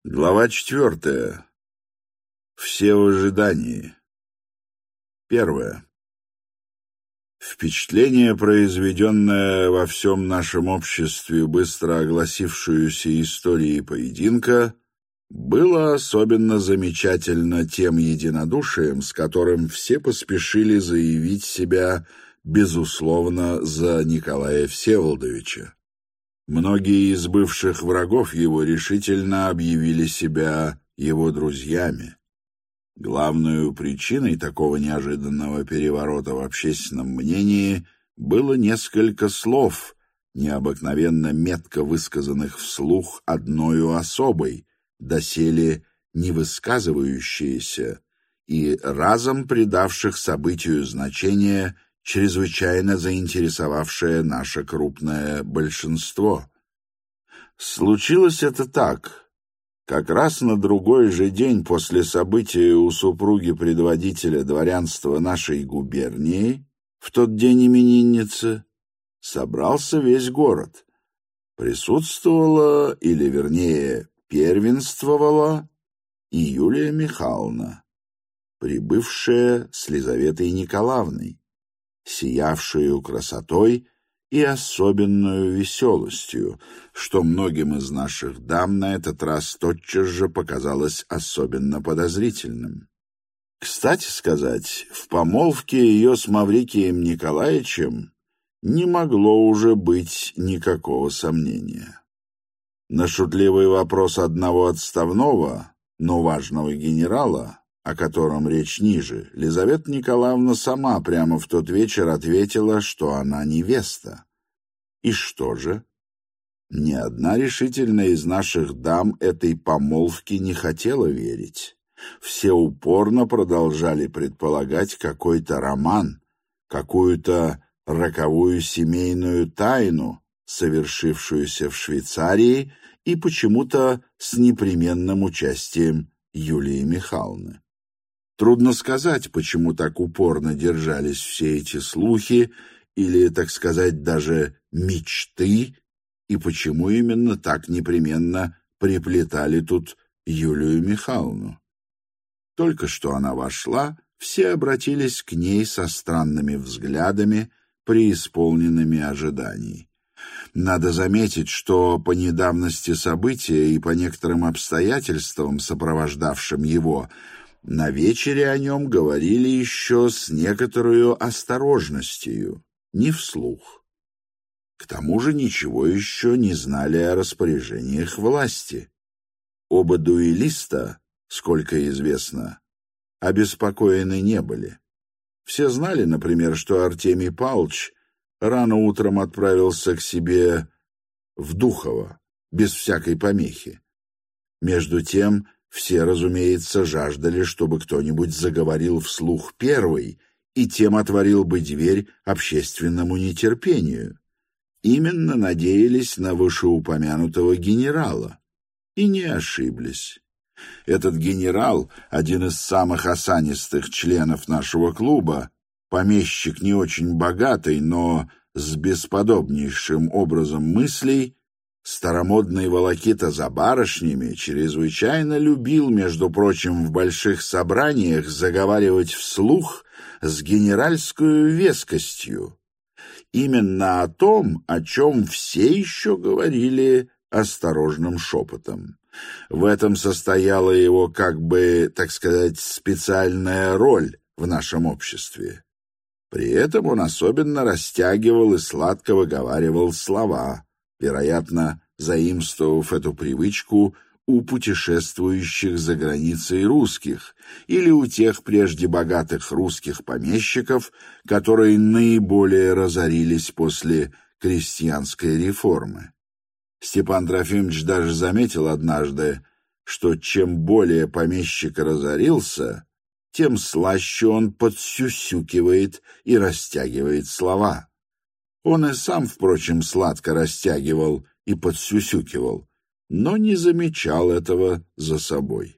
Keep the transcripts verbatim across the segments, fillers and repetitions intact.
Глава четвертая. Все в ожидании. Первое. Впечатление, произведенное во всем нашем обществе быстро огласившуюся историей поединка, было особенно замечательно тем единодушием, с которым все поспешили заявить себя, безусловно, за Николая Всеволодовича. Многие из бывших врагов его решительно объявили себя его друзьями. Главной причиной такого неожиданного переворота в общественном мнении было несколько слов, необыкновенно метко высказанных вслух одною особой, доселе не высказывающиеся, и разом придавших событию значение, чрезвычайно заинтересовавшее наше крупное большинство. Случилось это так. Как раз на другой же день после события у супруги предводителя дворянства нашей губернии, в тот день именинницы, собрался весь город. Присутствовала, или вернее первенствовала, и Юлия Михайловна, прибывшая с Лизаветой Николаевной, сиявшую красотой и особенную веселостью, что многим из наших дам на этот раз тотчас же показалось особенно подозрительным. Кстати сказать, в помолвке ее с Маврикием Николаевичем не могло уже быть никакого сомнения. На шутливый вопрос одного отставного, но важного генерала, о котором речь ниже, Лизавета Николаевна сама прямо в тот вечер ответила, что она невеста. И что же? Ни одна решительная из наших дам этой помолвки не хотела верить. Все упорно продолжали предполагать какой-то роман, какую-то роковую семейную тайну, совершившуюся в Швейцарии и почему-то с непременным участием Юлии Михайловны. Трудно сказать, почему так упорно держались все эти слухи, или, так сказать, даже мечты, и почему именно так непременно приплетали тут Юлию Михайловну. Только что она вошла, все обратились к ней со странными взглядами, преисполненными ожиданий. Надо заметить, что по недавности события и по некоторым обстоятельствам, сопровождавшим его, на вечере о нем говорили еще с некоторой осторожностью, не вслух. К тому же ничего еще не знали о распоряжениях власти. Оба дуэлиста, сколько известно, обеспокоены не были. Все знали, например, что Артемий Павлович рано утром отправился к себе в Духово, без всякой помехи. Между тем, все, разумеется, жаждали, чтобы кто-нибудь заговорил вслух первый и тем отворил бы дверь общественному нетерпению. Именно надеялись на вышеупомянутого генерала. И не ошиблись. Этот генерал, один из самых осанистых членов нашего клуба, помещик не очень богатый, но с бесподобнейшим образом мыслей, старомодный волокита за барышнями, чрезвычайно любил, между прочим, в больших собраниях заговаривать вслух с генеральскую вескостью. Именно о том, о чем все еще говорили осторожным шепотом. В этом состояла его, как бы, так сказать, специальная роль в нашем обществе. При этом он особенно растягивал и сладко выговаривал слова, вероятно, заимствовав эту привычку у путешествующих за границей русских или у тех прежде богатых русских помещиков, которые наиболее разорились после крестьянской реформы. Степан Трофимович даже заметил однажды, что чем более помещик разорился, тем слаще он подсюсюкивает и растягивает слова. Он и сам, впрочем, сладко растягивал и подсюсюкивал, но не замечал этого за собой.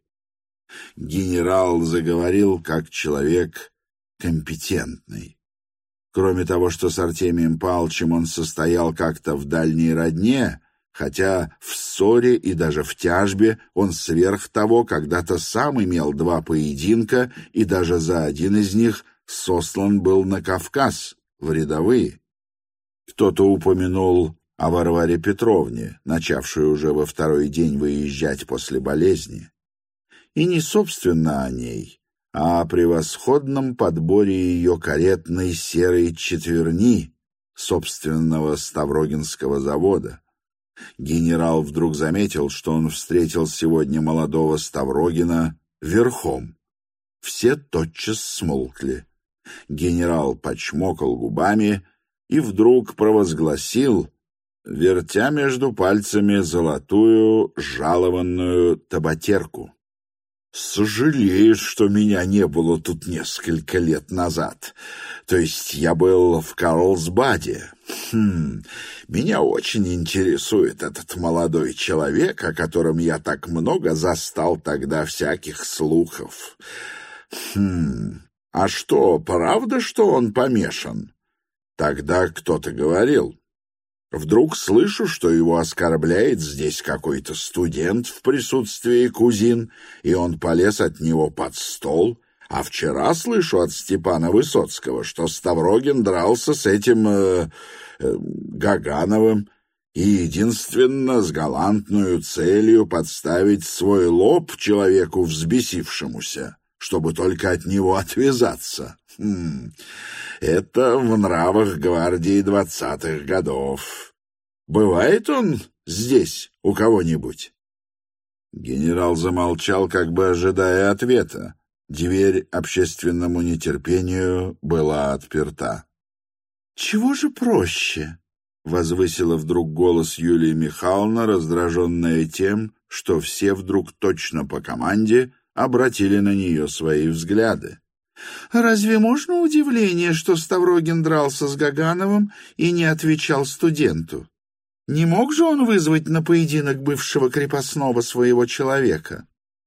Генерал заговорил как человек компетентный. Кроме того, что с Артемием Павловичем он состоял как-то в дальней родне, хотя в ссоре и даже в тяжбе он сверх того когда-то сам имел два поединка, и даже за один из них сослан был на Кавказ, в рядовые. Кто-то упомянул о Варваре Петровне, начавшей уже во второй день выезжать после болезни. И не собственно о ней, а о превосходном подборе ее каретной серой четверни собственного Ставрогинского завода. Генерал вдруг заметил, что он встретил сегодня молодого Ставрогина верхом. Все тотчас смолкли. Генерал почмокал губами и вдруг провозгласил, вертя между пальцами золотую жалованную табакерку: «Сожалею, что меня не было тут несколько лет назад. То есть я был в Карлсбаде. Хм, меня очень интересует этот молодой человек, о котором я так много застал тогда всяких слухов. Хм, а что, правда, что он помешан? Тогда кто-то говорил. Вдруг слышу, что его оскорбляет здесь какой-то студент в присутствии кузин, и он полез от него под стол. А вчера слышу от Степана Высоцкого, что Ставрогин дрался с этим э, э, Гагановым, и единственно с галантную целью подставить свой лоб человеку взбесившемуся, чтобы только от него отвязаться. Хм, это в нравах гвардии двадцатых годов. Бывает он здесь у кого-нибудь?» Генерал замолчал, как бы ожидая ответа. Дверь общественному нетерпению была отперта. «Чего же проще?» — возвысила вдруг голос Юлия Михайловна, раздраженная тем, что все вдруг точно по команде обратили на нее свои взгляды. «Разве можно удивление, что Ставрогин дрался с Гагановым и не отвечал студенту? Не мог же он вызвать на поединок бывшего крепостного своего человека?»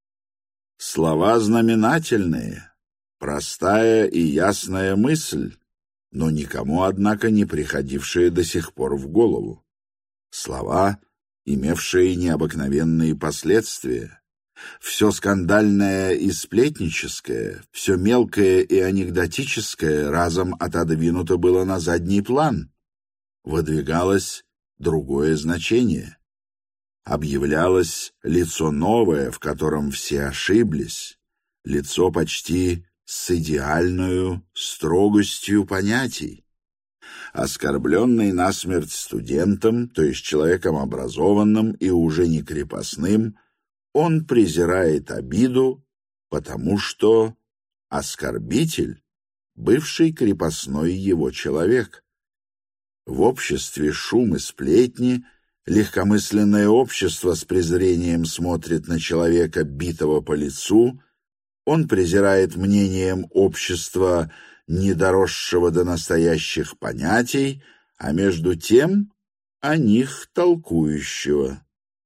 Слова знаменательные, простая и ясная мысль, но никому, однако, не приходившие до сих пор в голову. Слова, имевшие необыкновенные последствия. Все скандальное и сплетническое, все мелкое и анекдотическое разом отодвинуто было на задний план. Выдвигалось другое значение. Объявлялось лицо новое, в котором все ошиблись, лицо почти с идеальной строгостью понятий. Оскорбленный насмерть студентом, то есть человеком образованным и уже не крепостным, он презирает обиду, потому что оскорбитель — бывший крепостной его человек. В обществе шум и сплетни, легкомысленное общество с презрением смотрит на человека, битого по лицу, он презирает мнением общества, не доросшего до настоящих понятий, а между тем о них толкующего.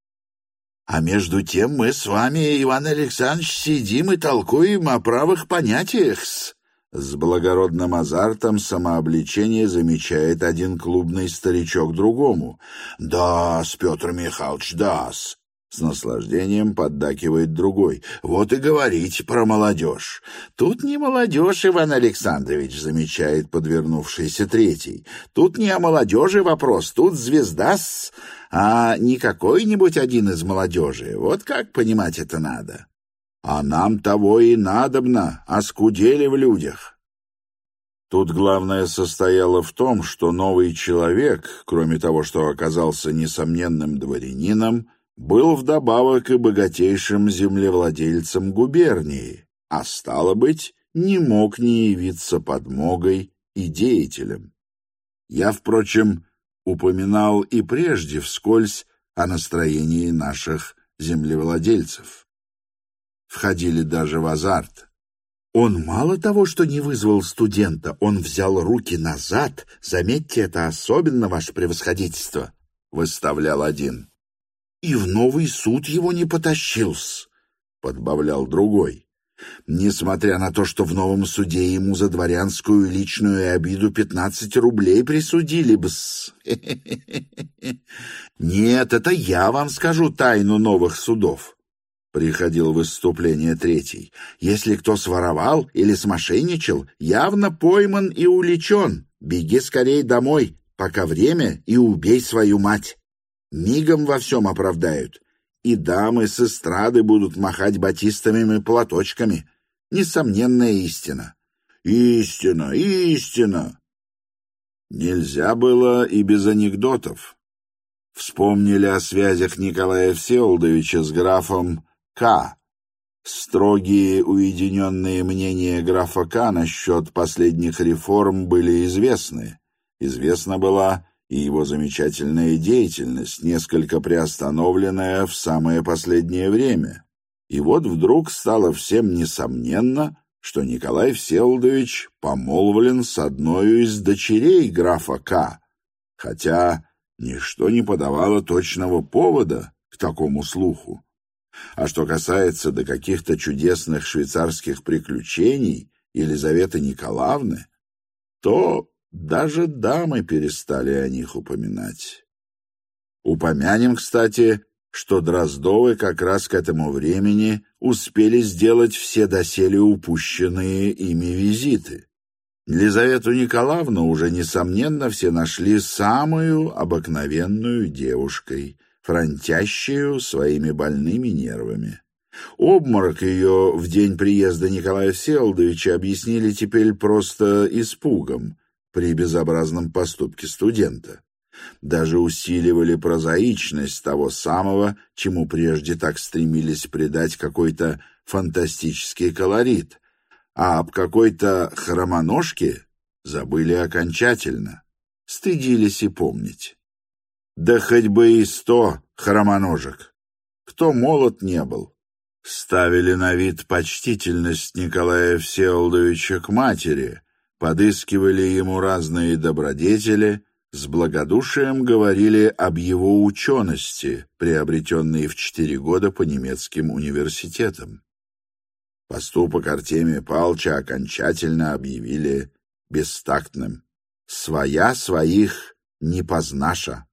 А между тем мы с вами, Иван Александрович, сидим и толкуем о правых понятиях-с. С благородным азартом самообличения замечает один клубный старичок другому. «Да-с, Петр Михайлович, да-с». С наслаждением поддакивает другой. «Вот и говорите про молодежь». «Тут не молодежь, Иван Александрович», замечает подвернувшийся третий. «Тут не о молодежи вопрос, тут звезда-с, а не какой-нибудь один из молодежи. Вот как понимать это надо». «А нам того и надобно, оскудели в людях». Тут главное состояло в том, что новый человек, кроме того, что оказался несомненным дворянином, был вдобавок и богатейшим землевладельцем губернии, а стало быть, не мог не явиться подмогой и деятелем. Я, впрочем, упоминал и прежде вскользь о настроении наших землевладельцев. Входили даже в азарт. Он мало того, что не вызвал студента, он взял руки назад, заметьте, это особенно, ваше превосходительство, выставлял один. И в новый суд его не потащился, подбавлял другой. несмотря на то, что в новом суде ему за дворянскую личную обиду пятнадцать рублей присудили бы-с. Нет, это я вам скажу тайну новых судов. Приходил в выступление третий. Если кто своровал или смошенничал, явно пойман и уличен. Беги скорей домой, пока время, и убей свою мать. Мигом во всем оправдают. И дамы с эстрады будут махать батистовыми платочками. Несомненная истина. Истина, истина. Нельзя было и без анекдотов. Вспомнили о связях Николая Всеволодовича с графом К. Строгие уединенные мнения графа К. насчет последних реформ были известны. Известна была и его замечательная деятельность, несколько приостановленная в самое последнее время. И вот вдруг стало всем несомненно, что Николай Всеволодович помолвлен с одной из дочерей графа К., хотя ничто не подавало точного повода к такому слуху. А что касается до каких-то чудесных швейцарских приключений Елизаветы Николаевны, то даже дамы перестали о них упоминать. Упомянем, кстати, что Дроздовы как раз к этому времени успели сделать все доселе упущенные ими визиты. Елизавету Николаевну уже, несомненно, все нашли самую обыкновенную девушкой, фронтящую своими больными нервами. Обморок ее в день приезда Николая Всеволодовича объяснили теперь просто испугом при безобразном поступке студента. Даже усиливали прозаичность того самого, чему прежде так стремились придать какой-то фантастический колорит, а об какой-то хромоножке забыли окончательно, стыдились и помнить. Да хоть бы и сто хромоножек, кто молод не был. Ставили на вид почтительность Николая Всеволодовича к матери, подыскивали ему разные добродетели, с благодушием говорили об его учености, приобретенной в четыре года по немецким университетам. Поступок Артемия Павловича окончательно объявили бестактным. «Своя своих не познаша».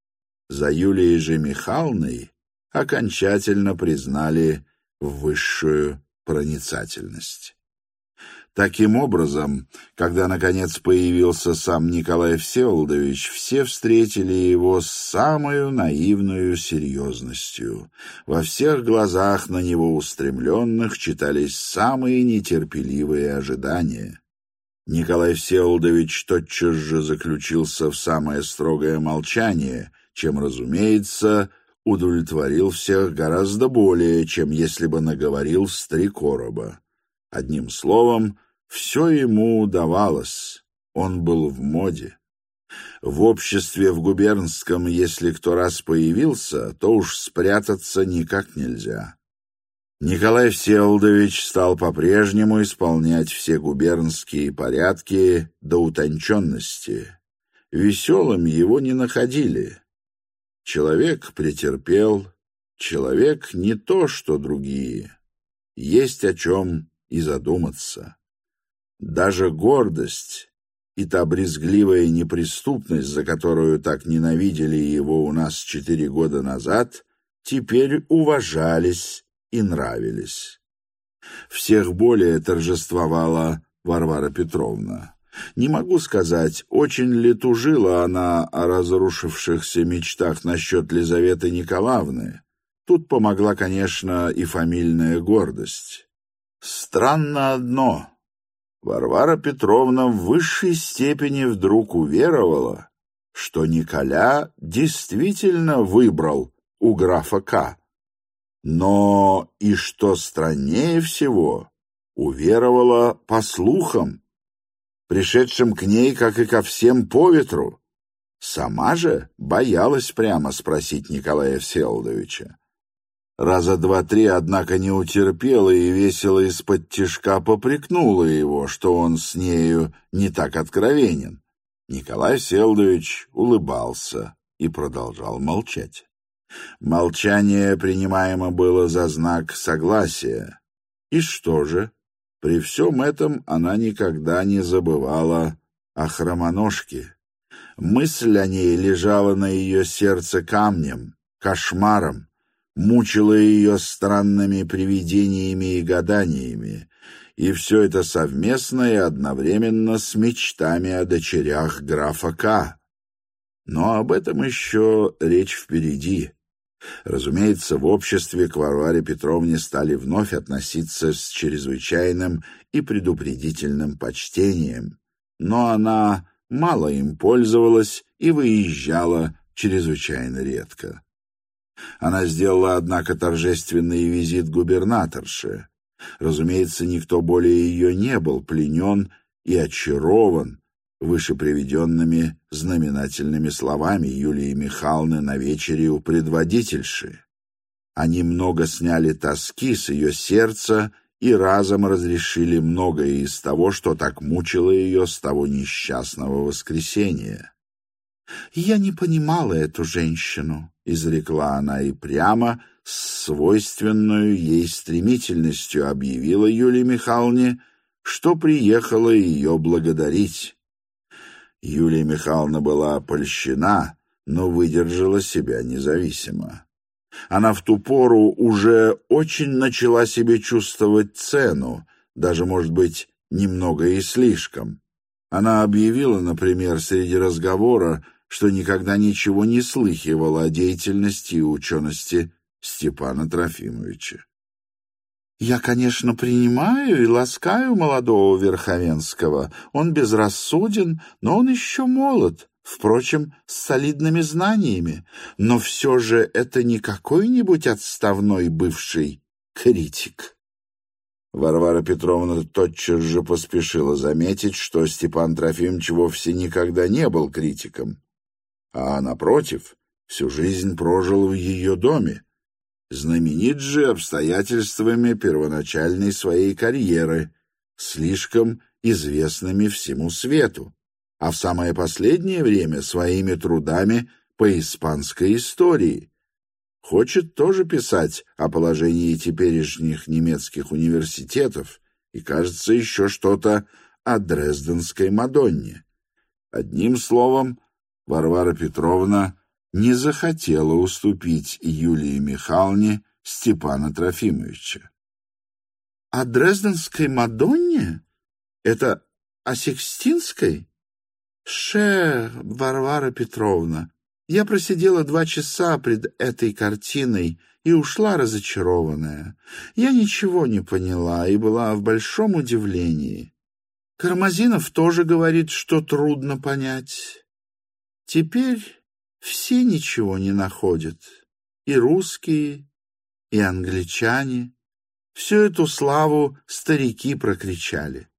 За Юлией же Михайловной окончательно признали высшую проницательность. Таким образом, когда, наконец, появился сам Николай Всеволодович, все встретили его с самой наивной серьезностью. Во всех глазах на него устремленных читались самые нетерпеливые ожидания. Николай Всеволодович тотчас же заключился в самое строгое молчание, чем, разумеется, удовлетворил всех гораздо более, чем если бы наговорил с три короба. Одним словом, все ему удавалось, он был в моде. В обществе в губернском, если кто раз появился, то уж спрятаться никак нельзя. Николай Всеволодович стал по-прежнему исполнять все губернские порядки до утонченности. Веселым его не находили. Человек претерпел, человек не то, что другие. Есть о чем и задуматься. Даже гордость и та брезгливая неприступность, за которую так ненавидели его у нас четыре года назад, теперь уважались и нравились. Всех более торжествовала Варвара Петровна. Не могу сказать, очень ли тужила она о разрушившихся мечтах насчет Лизаветы Николаевны. Тут помогла, конечно, и фамильная гордость. Странно одно. Варвара Петровна в высшей степени вдруг уверовала, что Николя действительно выбрал у графа К. Но, и что страннее всего, уверовала по слухам, пришедшим к ней, как и ко всем, по ветру. Сама же боялась прямо спросить Николая Всеволодовича. Раза два-три, однако, не утерпела и весело из-под тишка попрекнула его, что он с нею не так откровенен. Николай Всеволодович улыбался и продолжал молчать. Молчание принимаемо было за знак согласия. И что же? При всем этом она никогда не забывала о хромоножке. Мысль о ней лежала на ее сердце камнем, кошмаром, мучила ее странными привидениями и гаданиями, и все это совместно и одновременно с мечтами о дочерях графа К. Но об этом еще речь впереди. Разумеется, в обществе к Варваре Петровне стали вновь относиться с чрезвычайным и предупредительным почтением, но она мало им пользовалась и выезжала чрезвычайно редко. Она сделала, однако, торжественный визит губернаторше. Разумеется, никто более ее не был пленен и очарован выше приведенными знаменательными словами Юлии Михайловны на вечере у предводительши. Они много сняли тоски с ее сердца и разом разрешили многое из того, что так мучило ее с того несчастного воскресенья. «Я не понимала эту женщину», — изрекла она и прямо, с свойственной ей стремительностью объявила Юлии Михайловне, что приехала ее благодарить. Юлия Михайловна была польщена, но выдержала себя независимо. Она в ту пору уже очень начала себе чувствовать цену, даже, может быть, немного и слишком. Она объявила, например, среди разговора, что никогда ничего не слыхивала о деятельности и учености Степана Трофимовича. «Я, конечно, принимаю и ласкаю молодого Верховенского. Он безрассуден, но он еще молод, впрочем, с солидными знаниями. Но все же это не какой-нибудь отставной бывший критик». Варвара Петровна тотчас же поспешила заметить, что Степан Трофимович вовсе никогда не был критиком, а, напротив, всю жизнь прожил в ее доме. Знаменит же обстоятельствами первоначальной своей карьеры, слишком известными всему свету, а в самое последнее время своими трудами по испанской истории. Хочет тоже писать о положении теперешних немецких университетов и, кажется, еще что-то о Дрезденской Мадонне. Одним словом, Варвара Петровна не захотела уступить Юлии Михайловне Степана Трофимовича. — О Дрезденской Мадонне? Это о Сикстинской? Ше, Варвара Петровна, я просидела два часа пред этой картиной и ушла разочарованная. Я ничего не поняла и была в большом удивлении. Кармазинов тоже говорит, что трудно понять. Теперь все ничего не находят, и русские, и англичане. Всю эту славу старики прокричали.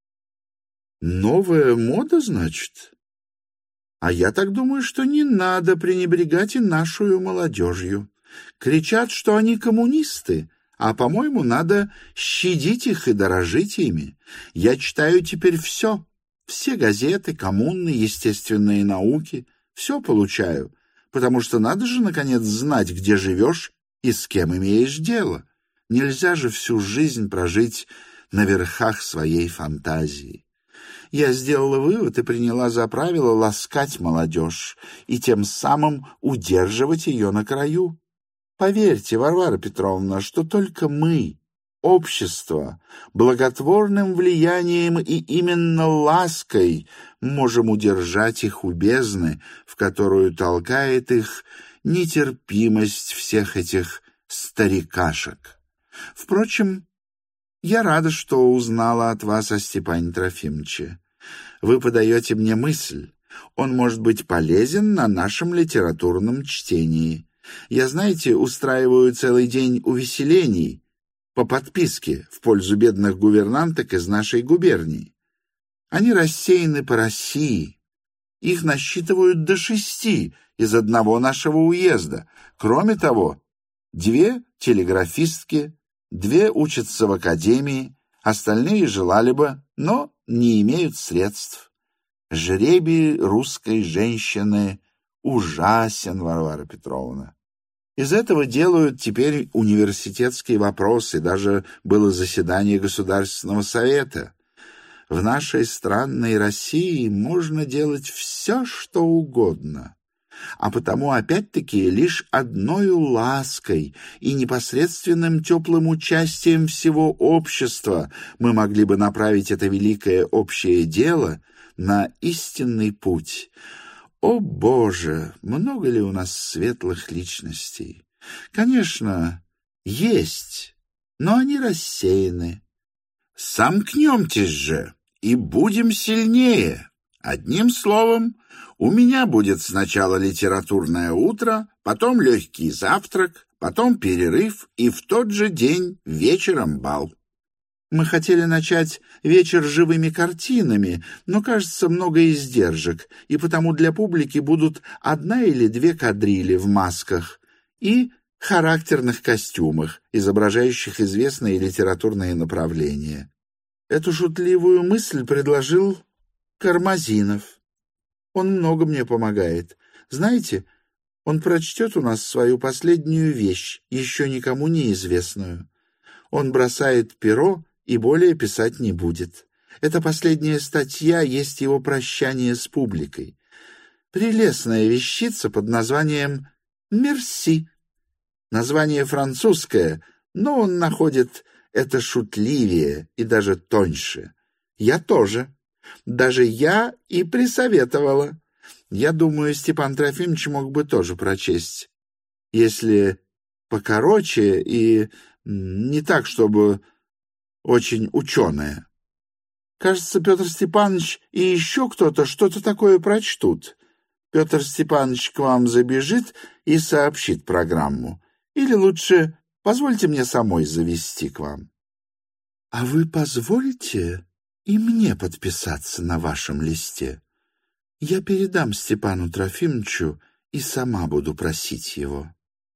Новая мода, значит? А я так думаю, что не надо пренебрегать и нашу молодежью. Кричат, что они коммунисты, а, по-моему, надо щадить их и дорожить ими. Я читаю теперь все, все газеты, коммуны, естественные науки, все получаю, потому что надо же, наконец, знать, где живешь и с кем имеешь дело. Нельзя же всю жизнь прожить на верхах своей фантазии. Я сделала вывод и приняла за правило ласкать молодежь и тем самым удерживать ее на краю. Поверьте, Варвара Петровна, что только мы, общество, благотворным влиянием и именно лаской можем удержать их у бездны, в которую толкает их нетерпимость всех этих старикашек. Впрочем, я рада, что узнала от вас о Степане Трофимовиче. Вы подаете мне мысль. Он может быть полезен на нашем литературном чтении. Я, знаете, устраиваю целый день увеселений по подписке в пользу бедных гувернанток из нашей губернии. Они рассеяны по России. Их насчитывают до шести из одного нашего уезда. Кроме того, две телеграфистки, две учатся в академии, остальные желали бы, но не имеют средств. Жребий русской женщины ужасен, Варвара Петровна. Из этого делают теперь университетские вопросы, даже было заседание Государственного совета. В нашей странной России можно делать все, что угодно. А потому, опять-таки, лишь одною лаской и непосредственным теплым участием всего общества мы могли бы направить это великое общее дело на истинный путь. О, Боже, много ли у нас светлых личностей? Конечно, есть, но они рассеяны. Сомкнемтесь же и будем сильнее. Одним словом, у меня будет сначала литературное утро, потом легкий завтрак, потом перерыв и в тот же день вечером бал. Мы хотели начать вечер живыми картинами, но, кажется, много издержек, и потому для публики будут одна или две кадрили в масках и характерных костюмах, изображающих известные литературные направления. Эту шутливую мысль предложил Кармазинов. Он много мне помогает. Знаете, он прочтет у нас свою последнюю вещь, еще никому неизвестную. Он бросает перо и более писать не будет. Эта последняя статья есть его прощание с публикой. Прелестная вещица под названием «Мерси». Название французское, но он находит это шутливее и даже тоньше. Я тоже. Даже я и присоветовала. Я думаю, Степан Трофимович мог бы тоже прочесть. Если покороче и не так, чтобы очень ученое. Кажется, Петр Степанович и еще кто-то что-то такое прочтут. Петр Степанович к вам забежит и сообщит программу. Или лучше позвольте мне самой завести к вам. — А вы позволите и мне подписаться на вашем листе? Я передам Степану Трофимовичу и сама буду просить его.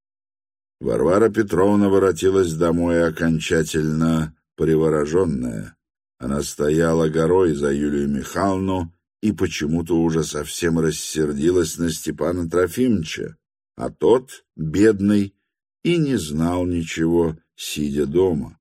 Варвара Петровна воротилась домой окончательно привороженная. Она стояла горой за Юлию Михайловну и почему-то уже совсем рассердилась на Степана Трофимовича, а тот, бедный, и не знал ничего, сидя дома.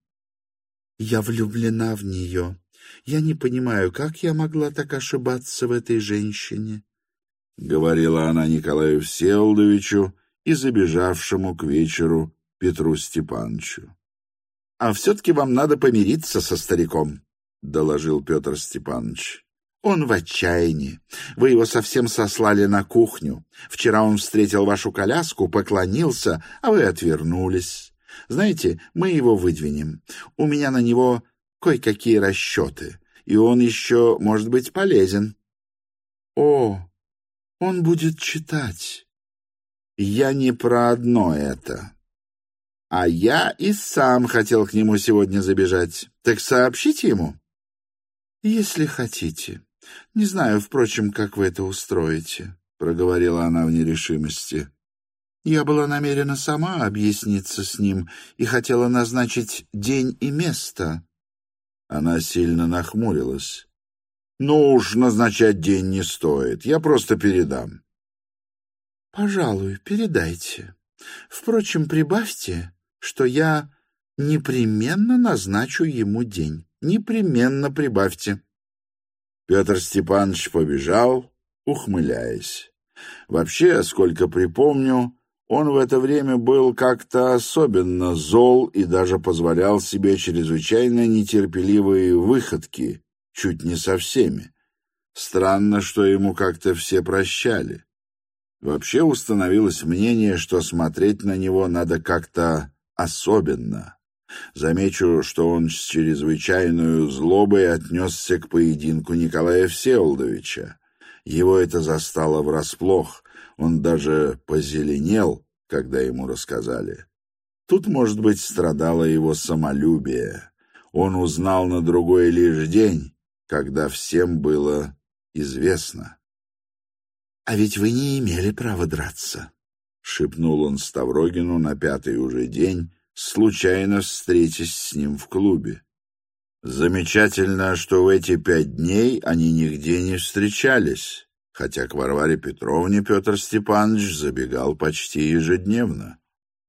«Я влюблена в нее. Я не понимаю, как я могла так ошибаться в этой женщине», — говорила она Николаю Всеволодовичу и забежавшему к вечеру Петру Степановичу. «А все-таки вам надо помириться со стариком», — доложил Петр Степанович. «Он в отчаянии. Вы его совсем сослали на кухню. Вчера он встретил вашу коляску, поклонился, а вы отвернулись. Знаете, мы его выдвинем. У меня на него кое-какие расчеты, и он еще может быть полезен». «О, он будет читать». «Я не про одно это. А я и сам хотел к нему сегодня забежать. Так сообщите ему?» «Если хотите. Не знаю, впрочем, как вы это устроите», — проговорила она в нерешимости. «Я была намерена сама объясниться с ним и хотела назначить день и место». Она сильно нахмурилась. «Ну уж назначать день не стоит. Я просто передам». «Пожалуй, передайте. Впрочем, прибавьте, что я непременно назначу ему день. Непременно прибавьте». Петр Степанович побежал, ухмыляясь. Вообще, сколько припомню, он в это время был как-то особенно зол и даже позволял себе чрезвычайно нетерпеливые выходки, чуть не со всеми. Странно, что ему как-то все прощали. Вообще установилось мнение, что смотреть на него надо как-то особенно. Замечу, что он с чрезвычайной злобой отнесся к поединку Николая Всеволодовича. Его это застало врасплох, он даже позеленел, когда ему рассказали. Тут, может быть, страдало его самолюбие. Он узнал на другой лишь день, когда всем было известно. «А ведь вы не имели права драться», — шепнул он Ставрогину на пятый уже день, случайно встретясь с ним в клубе. Замечательно, что в эти пять дней они нигде не встречались, хотя к Варваре Петровне Петр Степанович забегал почти ежедневно.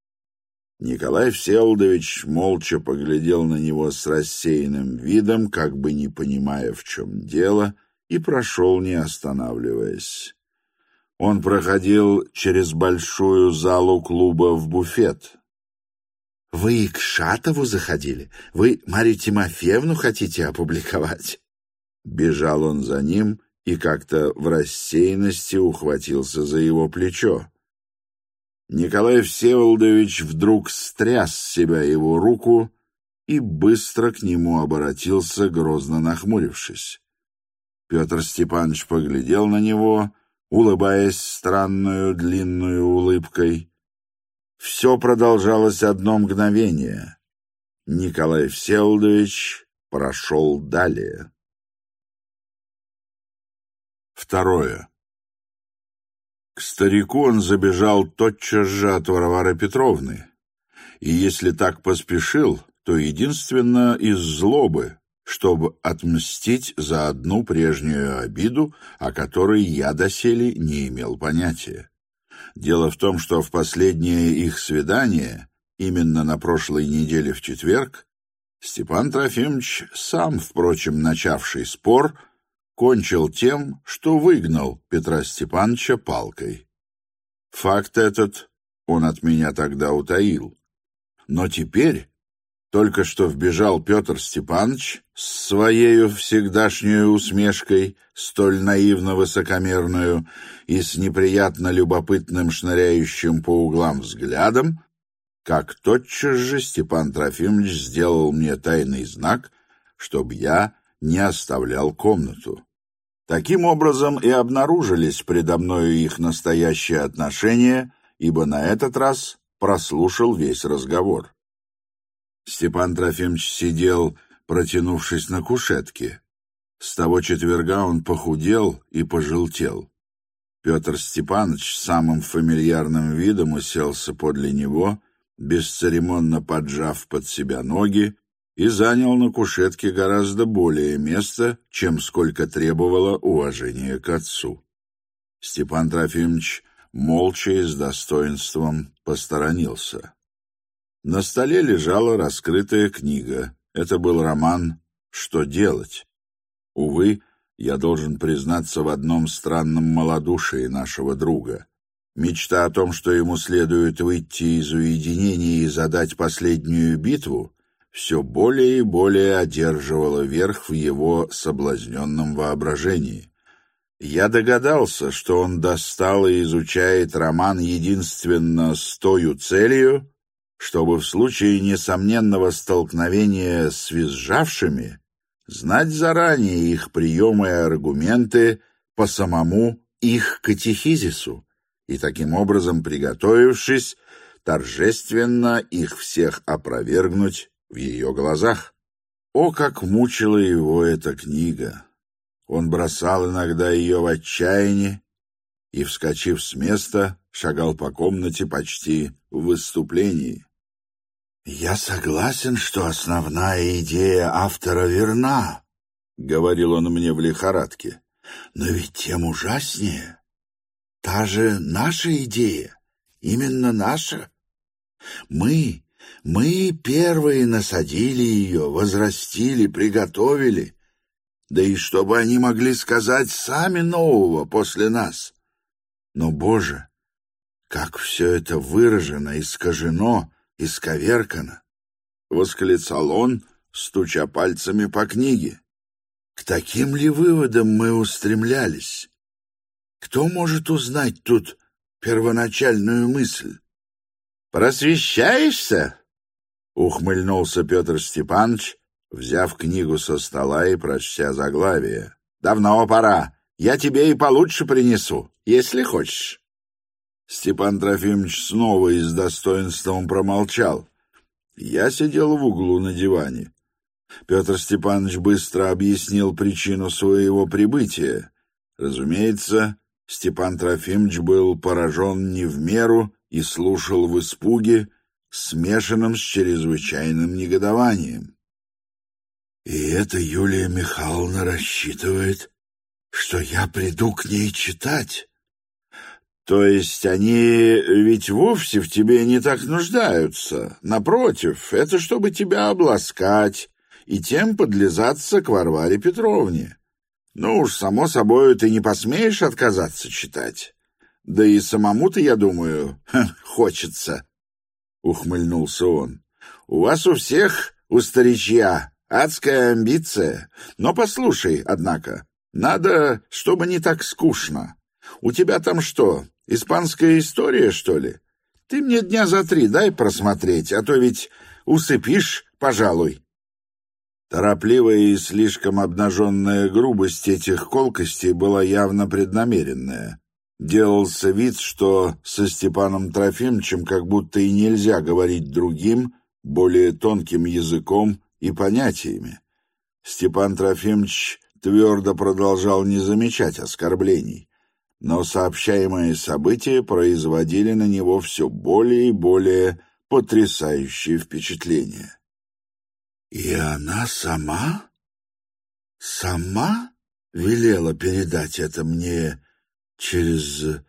Николай Всеволодович молча поглядел на него с рассеянным видом, как бы не понимая, в чем дело, и прошел, не останавливаясь. Он проходил через большую залу клуба в буфет. — Вы к Шатову заходили? Вы Марью Тимофеевну хотите опубликовать? Бежал он за ним и как-то в рассеянности ухватился за его плечо. Николай Всеволодович вдруг стряс с себя его руку и быстро к нему обратился, грозно нахмурившись. Петр Степанович поглядел на него, улыбаясь странную длинную улыбкой. Все продолжалось одно мгновение. Николай Всеволодович прошел далее. Второе. К старику он забежал тотчас же от Варвары Петровны, и если так поспешил, то единственно из злобы, чтобы отмстить за одну прежнюю обиду, о которой я доселе не имел понятия. Дело в том, что в последнее их свидание, именно на прошлой неделе в четверг, Степан Трофимович, сам, впрочем, начавший спор, кончил тем, что выгнал Петра Степановича палкой. Факт этот он от меня тогда утаил. Но теперь, только что вбежал Петр Степанович с своею всегдашнюю усмешкой, столь наивно-высокомерную и с неприятно любопытным шныряющим по углам взглядом, как тотчас же Степан Трофимович сделал мне тайный знак, чтобы я не оставлял комнату. Таким образом и обнаружились предо мною их настоящие отношения, ибо на этот раз прослушал весь разговор. Степан Трофимович сидел, протянувшись на кушетке. С того четверга он похудел и пожелтел. Петр Степанович самым фамильярным видом уселся подле него, бесцеремонно поджав под себя ноги, и занял на кушетке гораздо более места, чем сколько требовало уважение к отцу. Степан Трофимович молча и с достоинством посторонился. На столе лежала раскрытая книга. Это был роман «Что делать?». Увы, я должен признаться в одном странном малодушии нашего друга. Мечта о том, что ему следует выйти из уединения и задать последнюю битву, все более и более одерживала верх в его соблазненном воображении. Я догадался, что он достал и изучает роман единственно с тою целью, чтобы в случае несомненного столкновения с визжавшими знать заранее их приемы и аргументы по самому их катехизису, и таким образом, приготовившись, торжественно их всех опровергнуть в ее глазах. О, как мучила его эта книга! Он бросал иногда ее в отчаянии и, вскочив с места, шагал по комнате почти в выступлении. «Я согласен, что основная идея автора верна», — говорил он мне в лихорадке, — «но ведь тем ужаснее. Та же наша идея, именно наша. Мы, мы первые насадили ее, возрастили, приготовили, да и чтобы они могли сказать сами нового после нас. Но, Боже, как все это выражено, искажено, исковеркано!» — восклицал он, стуча пальцами по книге. «К таким ли выводам мы устремлялись? Кто может узнать тут первоначальную мысль?» «Просвещаешься?» — ухмыльнулся Петр Степанович, взяв книгу со стола и прочтя заглавие. «Давно пора. Я тебе и получше принесу, если хочешь». Степан Трофимович снова и с достоинством промолчал. Я сидел в углу на диване. Петр Степанович быстро объяснил причину своего прибытия. Разумеется, Степан Трофимович был поражен не в меру и слушал в испуге, смешанном с чрезвычайным негодованием. «И это Юлия Михайловна рассчитывает, что я приду к ней читать? То есть они ведь вовсе в тебе не так нуждаются. Напротив, это чтобы тебя обласкать и тем подлизаться к Варваре Петровне. Ну уж, само собой, ты не посмеешь отказаться читать. Да и самому-то, я думаю, хочется, — ухмыльнулся он. У вас у всех, у старичья, адская амбиция. Но послушай, однако, надо, чтобы не так скучно. У тебя там что, испанская история, что ли? Ты мне дня за три дай просмотреть, а то ведь усыпишь, пожалуй. Торопливая и слишком обнаженная грубость этих колкостей была явно преднамеренная. Делался вид, что со Степаном Трофимовичем как будто и нельзя говорить другим, более тонким языком и понятиями. Степан Трофимович твердо продолжал не замечать оскорблений, но сообщаемые события производили на него все более и более потрясающее впечатление. «И она сама? Сама велела передать это мне через э,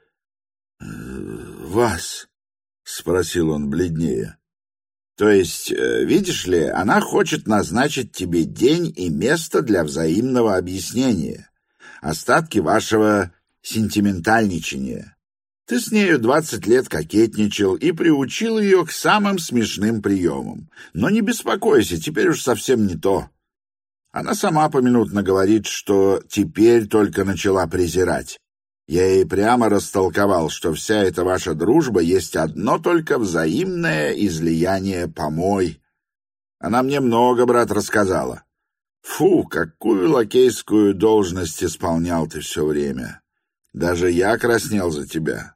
вас?» — спросил он бледнее. «То есть, видишь ли, она хочет назначить тебе день и место для взаимного объяснения, остатки вашего сентиментальничания. Ты с нею двадцать лет кокетничал и приучил ее к самым смешным приемам. Но не беспокойся, теперь уж совсем не то. Она сама поминутно говорит, что теперь только начала презирать. Я ей прямо растолковал, что вся эта ваша дружба есть одно только взаимное излияние помой. Она мне много, брат, рассказала. Фу, какую лакейскую должность исполнял ты все время. Даже я краснел за тебя».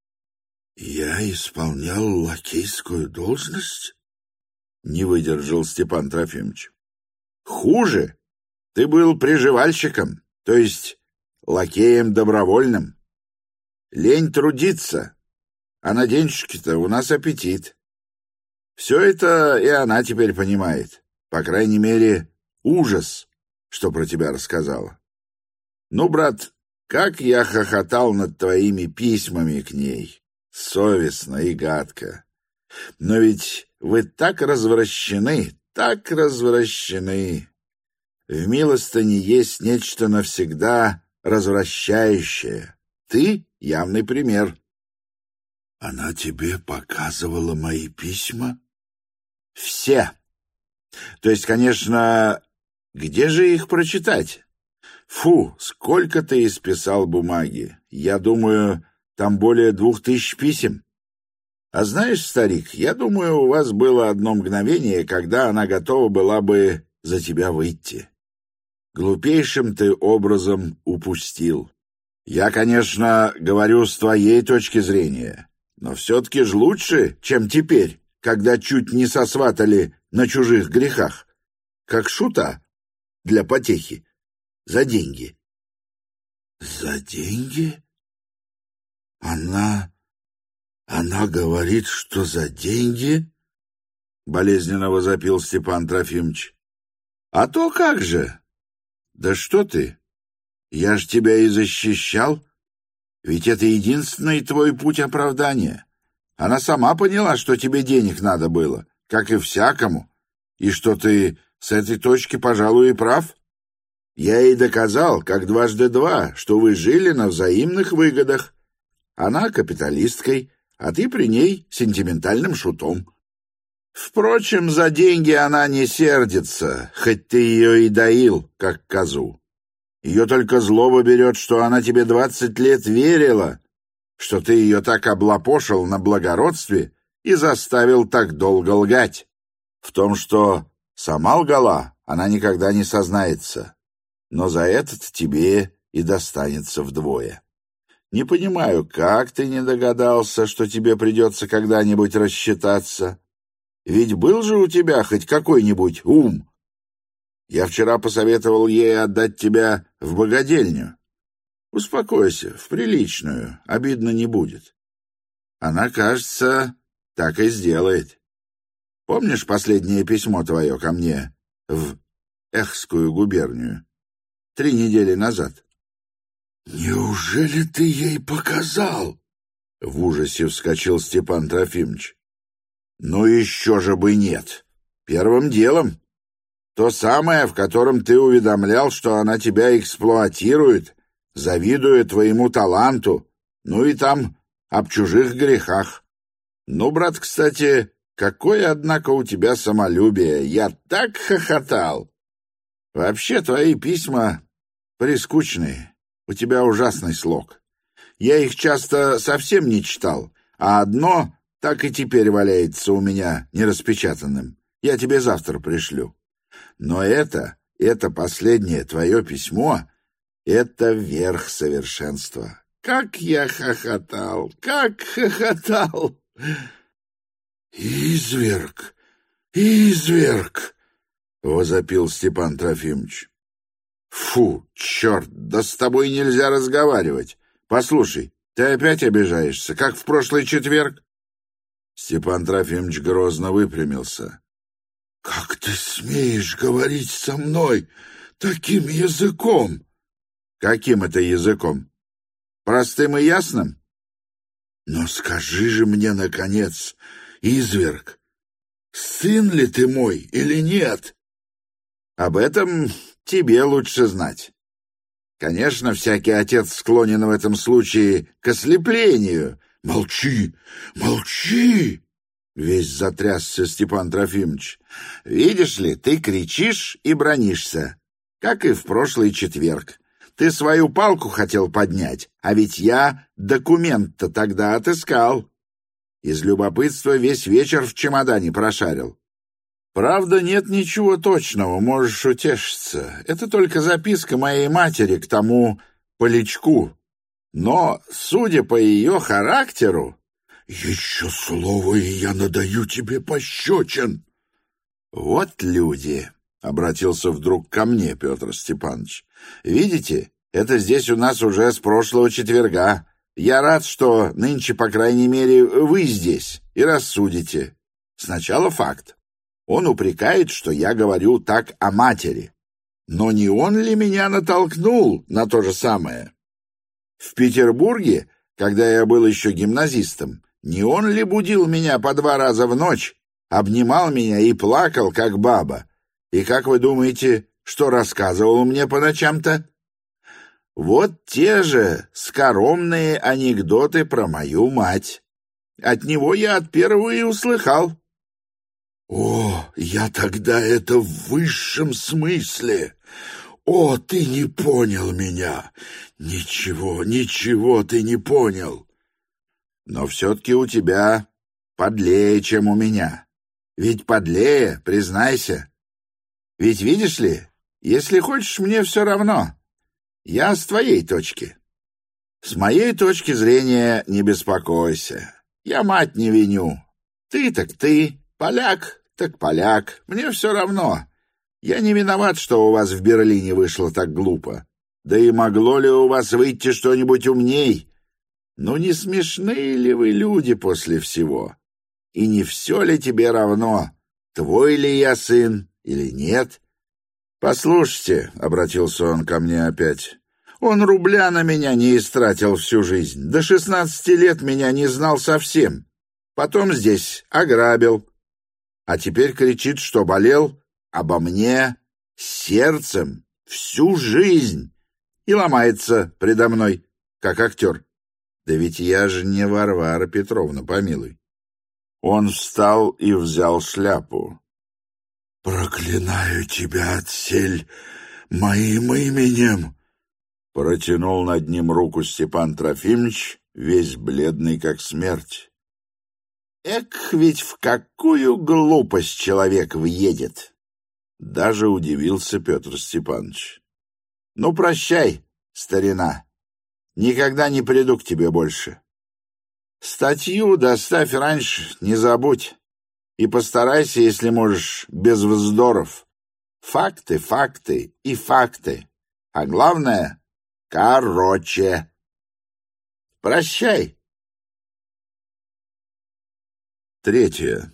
«Я исполнял лакейскую должность?» — не выдержал Степан Трофимович. «Хуже. Ты был приживальщиком, то есть лакеем добровольным. Лень трудиться, а на денежки-то у нас аппетит. Все это и она теперь понимает. По крайней мере, ужас, что про тебя рассказала. Ну, брат, как я хохотал над твоими письмами к ней. Совестно и гадко. Но ведь вы так развращены, так развращены. В милостыне есть нечто навсегда развращающее. Ты — явный пример». «Она тебе показывала мои письма?» «Все. То есть, конечно, где же их прочитать? Фу, сколько ты исписал бумаги. Я думаю, там более двух тысяч писем. А знаешь, старик, я думаю, у вас было одно мгновение, когда она готова была бы за тебя выйти. Глупейшим ты образом упустил. Я, конечно, говорю с твоей точки зрения, но все-таки ж лучше, чем теперь, когда чуть не сосватали на чужих грехах, как шута для потехи, за деньги». «За деньги? Она... она говорит, что за деньги?» — болезненно возопил Степан Трофимович. «А то как же? Да что ты? Я ж тебя и защищал. Ведь это единственный твой путь оправдания. Она сама поняла, что тебе денег надо было, как и всякому, и что ты с этой точки, пожалуй, и прав. Я ей доказал, как дважды два, что вы жили на взаимных выгодах. Она капиталисткой, а ты при ней сентиментальным шутом. Впрочем, за деньги она не сердится, хоть ты ее и доил, как козу. Ее только злоба берет, что она тебе двадцать лет верила, что ты ее так облапошил на благородстве и заставил так долго лгать. В том, что сама лгала, она никогда не сознается, но за этот тебе и достанется вдвое. Не понимаю, как ты не догадался, что тебе придется когда-нибудь рассчитаться. Ведь был же у тебя хоть какой-нибудь ум. Я вчера посоветовал ей отдать тебя в богадельню. Успокойся, в приличную, обидно не будет. Она, кажется, так и сделает. Помнишь последнее письмо твое ко мне в Эхскую губернию? Три недели назад. «Неужели ты ей показал?» В ужасе вскочил Степан Трофимович. Ну еще же бы нет. Первым делом. То самое, в котором ты уведомлял, что она тебя эксплуатирует, завидуя твоему таланту, ну и там об чужих грехах. Ну, брат, кстати, какое, однако, у тебя самолюбие. Я так хохотал. Вообще, твои письма прискучные. У тебя ужасный слог. Я их часто совсем не читал, а одно так и теперь валяется у меня нераспечатанным. Я тебе завтра пришлю. Но это, это последнее твое письмо, это верх совершенства. Как я хохотал, как хохотал! «Изверг! Изверг!» — возопил Степан Трофимович. «Фу, черт, да с тобой нельзя разговаривать. Послушай, ты опять обижаешься, как в прошлый четверг?» Степан Трофимович грозно выпрямился. «Как ты смеешь говорить со мной таким языком?» «Каким это языком? Простым и ясным?» «Но скажи же мне, наконец, изверг, сын ли ты мой или нет?» «Об этом тебе лучше знать. Конечно, всякий отец склонен в этом случае к ослеплению». «Молчи, молчи!» — весь затрясся Степан Трофимович. «Видишь ли, ты кричишь и бранишься, как и в прошлый четверг. Ты свою палку хотел поднять, а ведь я документ-то тогда отыскал. Из любопытства весь вечер в чемодане прошарил. Правда, нет ничего точного, можешь утешиться. Это только записка моей матери к тому Полячку. Но, судя по ее характеру...» «Еще слово, и я надаю тебе пощечин!» «Вот люди!» — обратился вдруг ко мне Петр Степанович. «Видите, это здесь у нас уже с прошлого четверга. Я рад, что нынче, по крайней мере, вы здесь и рассудите. Сначала факт. Он упрекает, что я говорю так о матери. Но не он ли меня натолкнул на то же самое? В Петербурге, когда я был еще гимназистом, не он ли будил меня по два раза в ночь, обнимал меня и плакал, как баба? И как вы думаете, что рассказывал мне по ночам-то? Вот те же скоромные анекдоты про мою мать. От него я от первого и услыхал». «О, я тогда это в высшем смысле! О, ты не понял меня! Ничего, ничего ты не понял!» «Но все-таки у тебя подлее, чем у меня. Ведь подлее, признайся. Ведь видишь ли, если хочешь, мне все равно. Я с твоей точки. С моей точки зрения не беспокойся. Я мать не виню. Ты так ты, поляк так поляк. Мне все равно. Я не виноват, что у вас в Берлине вышло так глупо. Да и могло ли у вас выйти что-нибудь умней? Ну не смешные ли вы люди после всего? И не все ли тебе равно, твой ли я сын или нет?» «Послушайте», — обратился он ко мне опять, — «он рубля на меня не истратил всю жизнь. До шестнадцати лет меня не знал совсем. Потом здесь ограбил. А теперь кричит, что болел обо мне сердцем всю жизнь и ломается предо мной, как актер. Да ведь я же не Варвара Петровна, помилуй». Он встал и взял шляпу. «Проклинаю тебя, отсель, моим именем!» Протянул над ним руку Степан Трофимович, весь бледный, как смерть. «Эк, ведь в какую глупость человек въедет!» Даже удивился Петр Степанович. «Ну, прощай, старина, никогда не приду к тебе больше. Статью доставь раньше, не забудь. И постарайся, если можешь, без вздоров. Факты, факты и факты. А главное — короче. Прощай». Третье.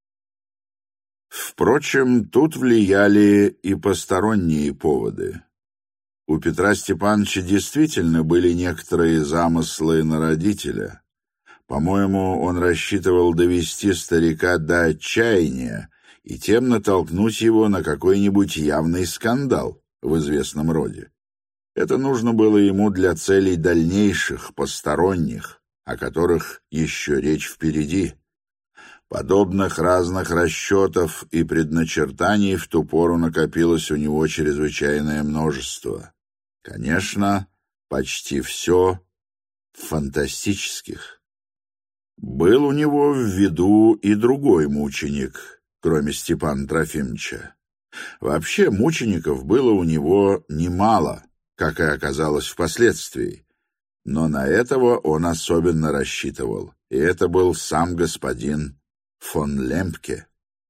Впрочем, тут влияли и посторонние поводы. У Петра Степановича действительно были некоторые замыслы на родителя. По-моему, он рассчитывал довести старика до отчаяния и тем натолкнуть его на какой-нибудь явный скандал в известном роде. Это нужно было ему для целей дальнейших, посторонних, о которых еще речь впереди. Подобных разных расчетов и предначертаний в ту пору накопилось у него чрезвычайное множество. Конечно, почти все фантастических. Был у него в виду и другой мученик, кроме Степана Трофимовича. Вообще мучеников было у него немало, как и оказалось впоследствии, но на этого он особенно рассчитывал, и это был сам господин фон Лемпке.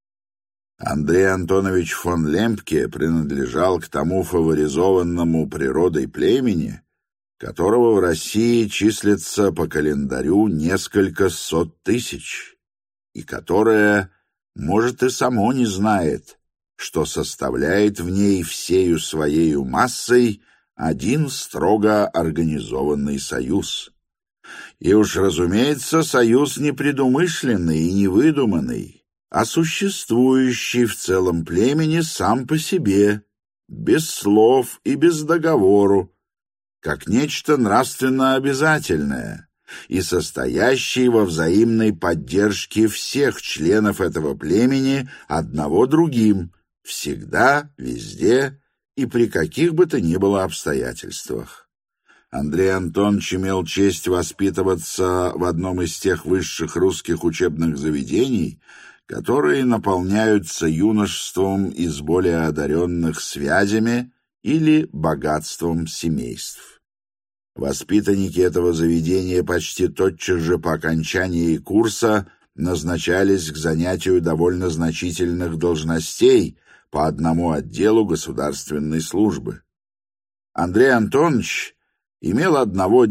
Андрей Антонович фон Лемпке принадлежал к тому фаворизованному природой племени, которого в России числится по календарю несколько сот тысяч, и которое, может, и само не знает, что составляет в ней всею своею массой один строго организованный союз. И уж, разумеется, союз не предумышленный и не выдуманный, а существующий в целом племени сам по себе, без слов и без договору, как нечто нравственно обязательное и состоящий во взаимной поддержке всех членов этого племени одного другим, всегда, везде и при каких бы то ни было обстоятельствах. Андрей Антонович имел честь воспитываться в одном из тех высших русских учебных заведений, которые наполняются юношеством из более одаренных связями или богатством семейств. Воспитанники этого заведения почти тотчас же по окончании курса назначались к занятию довольно значительных должностей по одному отделу государственной службы. Андрей Антонович имел одного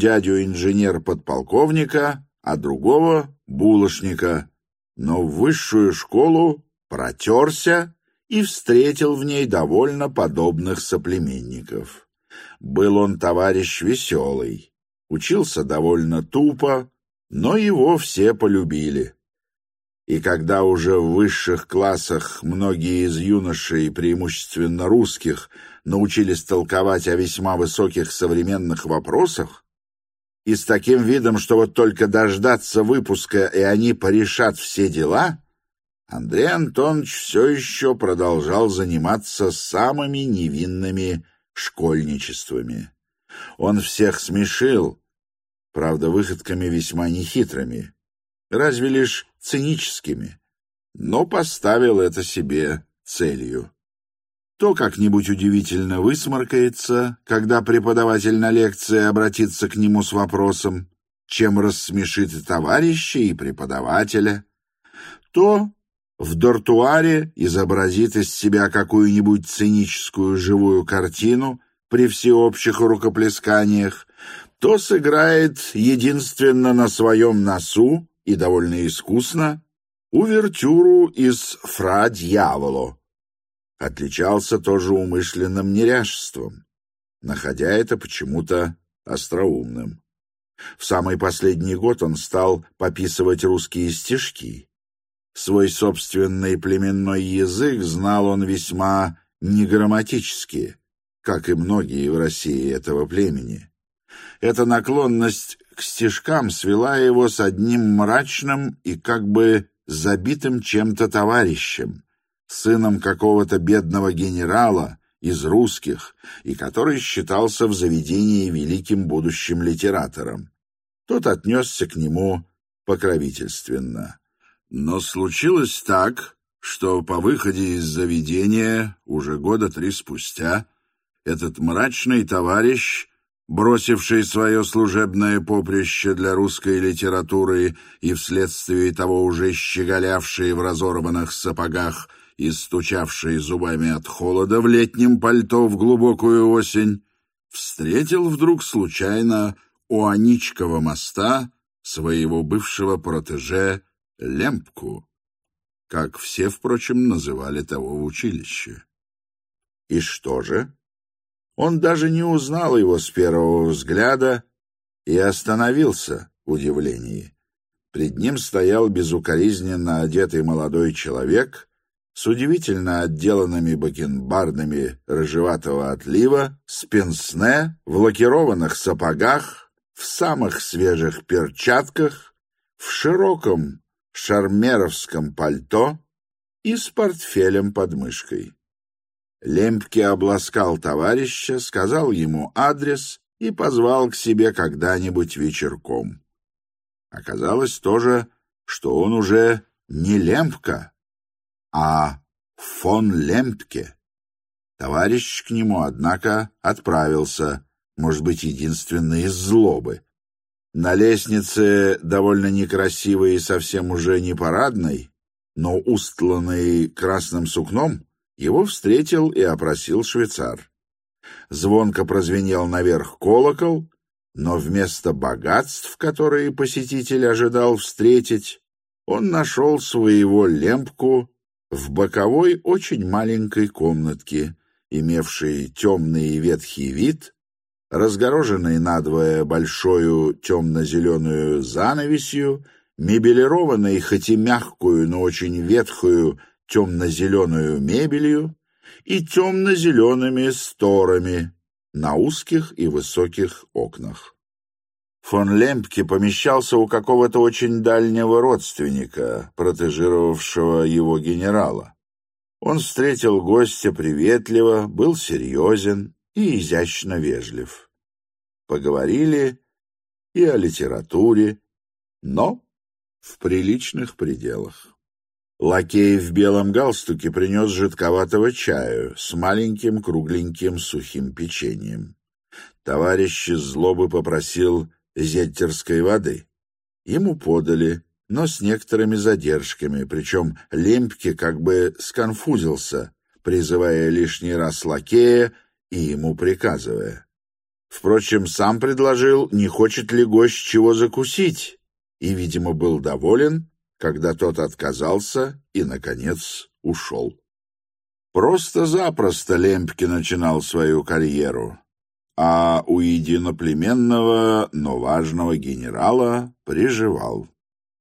дядю-инженер-подполковника, а другого — булочника, но в высшую школу протерся и встретил в ней довольно подобных соплеменников. Был он товарищ веселый, учился довольно тупо, но его все полюбили. И когда уже в высших классах многие из юношей, преимущественно русских, научились толковать о весьма высоких современных вопросах, и с таким видом, что вот только дождаться выпуска, и они порешат все дела, Андрей Антонович все еще продолжал заниматься самыми невинными школьничествами. Он всех смешил, правда, выходками весьма нехитрыми, разве лишь циническими, но поставил это себе целью. То как-нибудь удивительно высморкается, когда преподаватель на лекции обратится к нему с вопросом, чем рассмешит и товарища, и преподавателя, то в дартуаре изобразит из себя какую-нибудь циническую живую картину при всеобщих рукоплесканиях, то сыграет единственно на своем носу и довольно искусно увертюру из «Фра Дьяволо». Отличался тоже умышленным неряшеством, находя это почему-то остроумным. В самый последний год он стал пописывать русские стишки. Свой собственный племенной язык знал он весьма неграмматически, как и многие в России этого племени. Эта наклонность к стишкам свела его с одним мрачным и как бы забитым чем-то товарищем, сыном какого-то бедного генерала из русских, и который считался в заведении великим будущим литератором. Тот отнесся к нему покровительственно. Но случилось так, что по выходе из заведения, уже года три спустя, этот мрачный товарищ, бросивший свое служебное поприще для русской литературы и вследствие того уже щеголявший в разорванных сапогах и стучавший зубами от холода в летнем пальто в глубокую осень, встретил вдруг случайно у Аничкова моста своего бывшего протеже Лемпку, как все, впрочем, называли того в училище. И что же? Он даже не узнал его с первого взгляда и остановился в удивлении. Пред ним стоял безукоризненно одетый молодой человек с удивительно отделанными бакенбардами рыжеватого отлива, с пенсне, в лакированных сапогах, в самых свежих перчатках, в широком шармеровском пальто и с портфелем под мышкой. Лемпке обласкал товарища, сказал ему адрес и позвал к себе когда-нибудь вечерком. Оказалось тоже, что он уже не Лемпка, а фон Лемпке. Товарищ к нему, однако, отправился, может быть, единственно из злобы. На лестнице, довольно некрасивой и совсем уже не парадной, но устланной красным сукном, его встретил и опросил швейцар. Звонко прозвенел наверх колокол, но вместо богатств, которые посетитель ожидал встретить, он нашел своего Лемпку в боковой очень маленькой комнатке, имевшей темный и ветхий вид, разгороженной надвое большою темно-зеленую занавесью, мебелированной хоть и мягкую, но очень ветхую темно-зеленую мебелью и темно-зелеными сторами на узких и высоких окнах. Фон Лемпке помещался у какого-то очень дальнего родственника, протежировавшего его генерала. Он встретил гостя приветливо, был серьезен и изящно вежлив. Поговорили и о литературе, но в приличных пределах. Лакей в белом галстуке принес жидковатого чаю с маленьким кругленьким сухим печеньем. Товарищ из злобы попросил зеттерской воды. Ему подали, но с некоторыми задержками, причем Лемпке как бы сконфузился, призывая лишний раз лакея и ему приказывая. Впрочем, сам предложил, не хочет ли гость чего закусить, и, видимо, был доволен, когда тот отказался и, наконец, ушел. Просто-запросто Лемпке начинал свою карьеру, а у единоплеменного, но важного генерала приживал.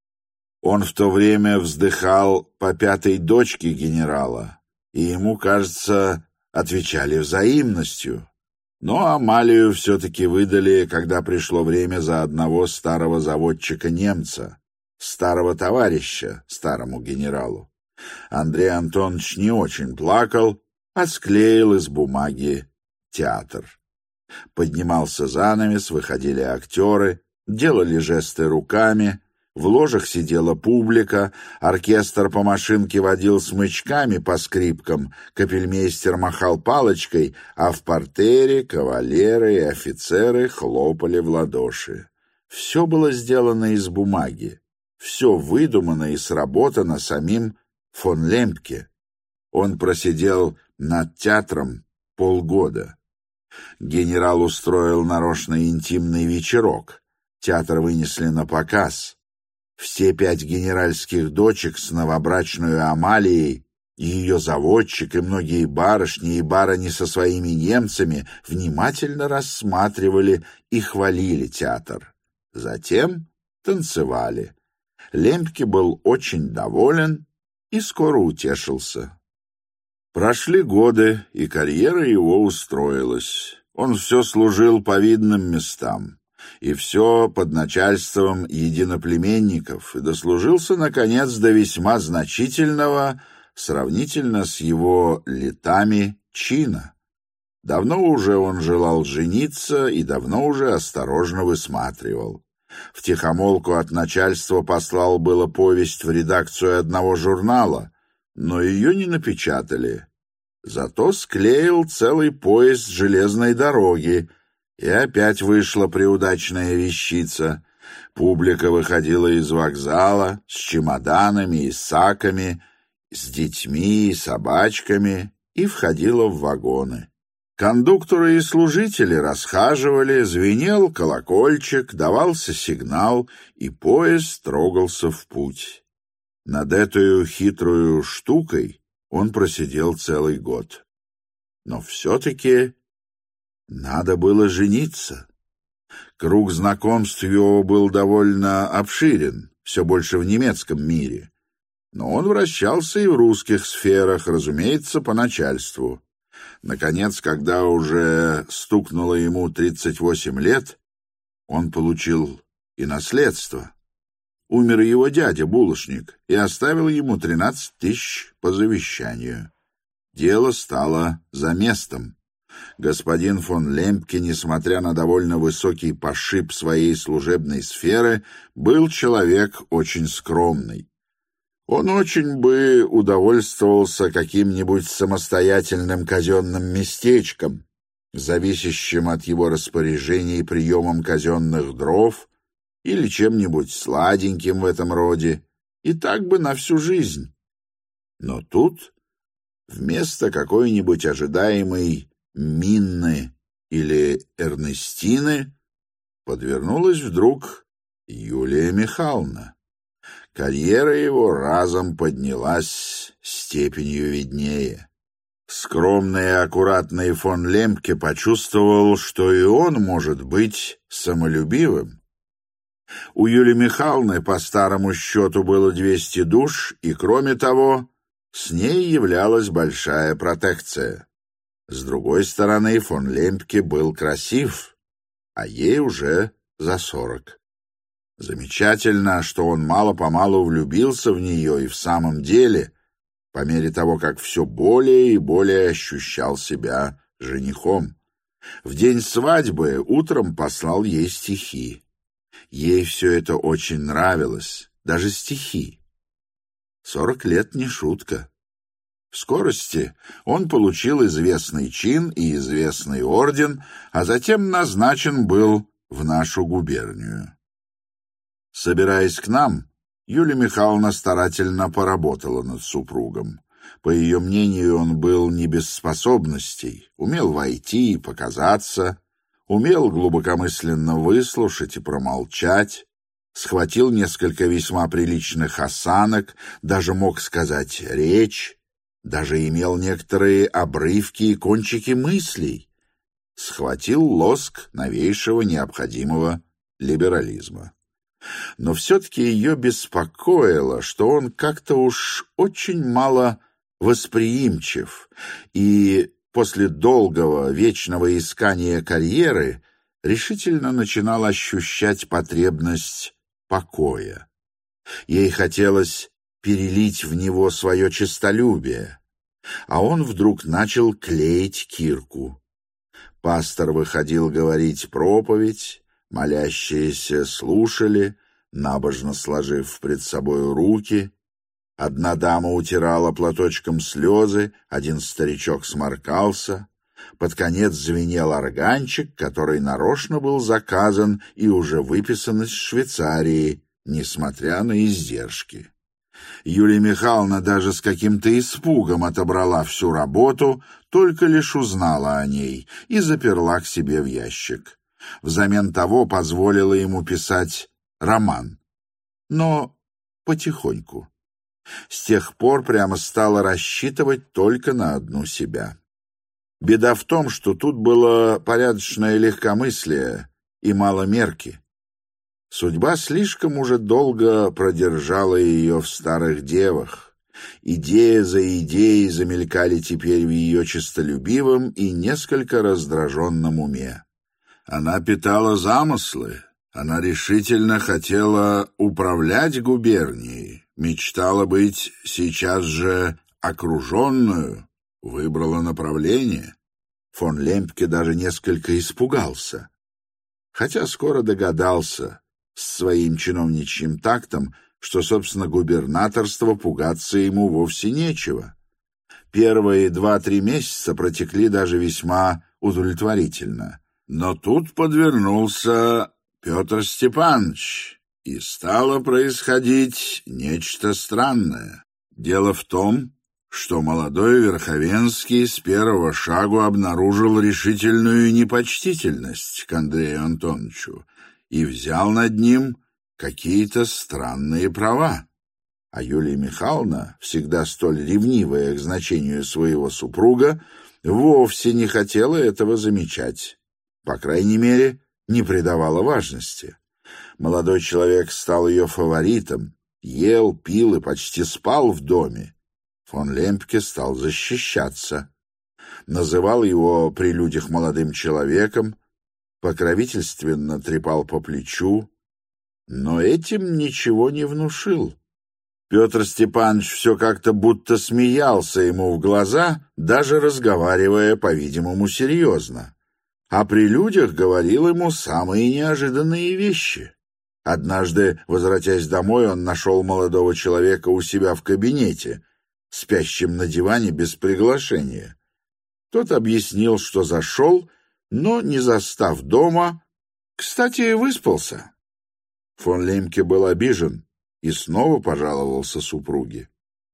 Он в то время вздыхал по пятой дочке генерала, и ему, кажется, отвечали взаимностью. Но Амалию все-таки выдали, когда пришло время, за одного старого заводчика-немца, старого товарища старому генералу. Андрей Антонович не очень плакал, а склеил из бумаги театр. Поднимался занавес, выходили актеры, делали жесты руками, в ложах сидела публика, оркестр по машинке водил смычками по скрипкам, капельмейстер махал палочкой, а в партере кавалеры и офицеры хлопали в ладоши. Все было сделано из бумаги, все выдумано и сработано самим фон Лемпке. Он просидел над театром полгода. Генерал устроил нарочно интимный вечерок. Театр вынесли на показ. Все пять генеральских дочек с новобрачной Амалией, ее заводчик и многие барышни и барыни со своими немцами внимательно рассматривали и хвалили театр. Затем танцевали. Лемпке был очень доволен и скоро утешился. Прошли годы, и карьера его устроилась. Он все служил по видным местам, и все под начальством единоплеменников, и дослужился, наконец, до весьма значительного, сравнительно с его летами, чина. Давно уже он желал жениться и давно уже осторожно высматривал. Втихомолку от начальства послал было повесть в редакцию одного журнала, но ее не напечатали. Зато склеил целый поезд железной дороги, и опять вышла приудачная вещица. Публика выходила из вокзала с чемоданами и саками, с детьми и собачками, и входила в вагоны. Кондукторы и служители расхаживали, звенел колокольчик, давался сигнал, и поезд трогался в путь. Над этой хитрую штукой он просидел целый год. Но все-таки надо было жениться. Круг знакомств его был довольно обширен. все больше в немецком мире. Но он вращался и в русских сферах, разумеется, по начальству. Наконец, когда уже стукнуло ему тридцать восемь лет, он получил и наследство. Умер его дядя, булочник, и оставил ему тринадцать тысяч по завещанию. Дело стало за местом. Господин фон Лемпке, несмотря на довольно высокий пошиб своей служебной сферы, был человек очень скромный. Он очень бы удовольствовался каким-нибудь самостоятельным казенным местечком, зависящим от его распоряжений приемом казенных дров или чем-нибудь сладеньким в этом роде, и так бы на всю жизнь. Но тут вместо какой-нибудь ожидаемой Минны или Эрнестины подвернулась вдруг Юлия Михайловна. Карьера его разом поднялась степенью виднее. Скромный и аккуратный фон Лемпке почувствовал, что и он может быть самолюбивым. У Юлии Михайловны по старому счету было двести душ, и, кроме того, с ней являлась большая протекция. С другой стороны, фон Лемпке был красив, а ей уже за сорок. Замечательно, что он мало-помалу влюбился в нее и в самом деле, по мере того, как все более и более ощущал себя женихом. В день свадьбы утром послал ей стихи. Ей все это очень нравилось, даже стихи. Сорок лет не шутка. В скорости он получил известный чин и известный орден, а затем назначен был в нашу губернию. Собираясь к нам, Юлия Михайловна старательно поработала над супругом. По ее мнению, он был не без способностей, умел войти и показаться, умел глубокомысленно выслушать и промолчать, схватил несколько весьма приличных осанок, даже мог сказать речь, даже имел некоторые обрывки и кончики мыслей, схватил лоск новейшего необходимого либерализма. Но все-таки ее беспокоило, что он как-то уж очень мало восприимчив, и после долгого вечного искания карьеры решительно начинал ощущать потребность покоя. Ей хотелось перелить в него свое честолюбие, а он вдруг начал клеить кирку. Пастор выходил говорить проповедь, молящиеся слушали, набожно сложив пред собой руки. Одна дама утирала платочком слезы, один старичок сморкался. Под конец звенел органчик, который нарочно был заказан и уже выписан из Швейцарии, несмотря на издержки. Юлия Михайловна даже с каким-то испугом отобрала всю работу, только лишь узнала о ней и заперла к себе в ящик. Взамен того позволила ему писать роман, но потихоньку. С тех пор прямо стала рассчитывать только на одну себя. Беда в том, что тут было порядочное легкомыслие и мало мерки. Судьба слишком уже долго продержала ее в старых девах. Идея за идеей замелькали теперь в ее честолюбивом и несколько раздраженном уме. Она питала замыслы, она решительно хотела управлять губернией, мечтала быть сейчас же окруженную, выбрала направление. Фон Лемпке даже несколько испугался, хотя скоро догадался с своим чиновничьим тактом, что, собственно, губернаторство пугаться ему вовсе нечего. Первые два-три месяца протекли даже весьма удовлетворительно. Но тут подвернулся Петр Степанович, и стало происходить нечто странное. Дело в том, что молодой Верховенский с первого шагу обнаружил решительную непочтительность к Андрею Антоновичу и взял над ним какие-то странные права. А Юлия Михайловна, всегда столь ревнивая к значению своего супруга, вовсе не хотела этого замечать. По крайней мере, не придавала важности. Молодой человек стал ее фаворитом, ел, пил и почти спал в доме. Фон Лемпке стал защищаться. Называл его при людях молодым человеком, покровительственно трепал по плечу, но этим ничего не внушил. Петр Степанович все как-то будто смеялся ему в глаза, даже разговаривая, по-видимому, серьезно. А при людях говорил ему самые неожиданные вещи. Однажды, возвратясь домой, он нашел молодого человека у себя в кабинете, спящим на диване без приглашения. Тот объяснил, что зашел, но, не застав дома, кстати, выспался. Фон Лемпке был обижен и снова пожаловался супруге.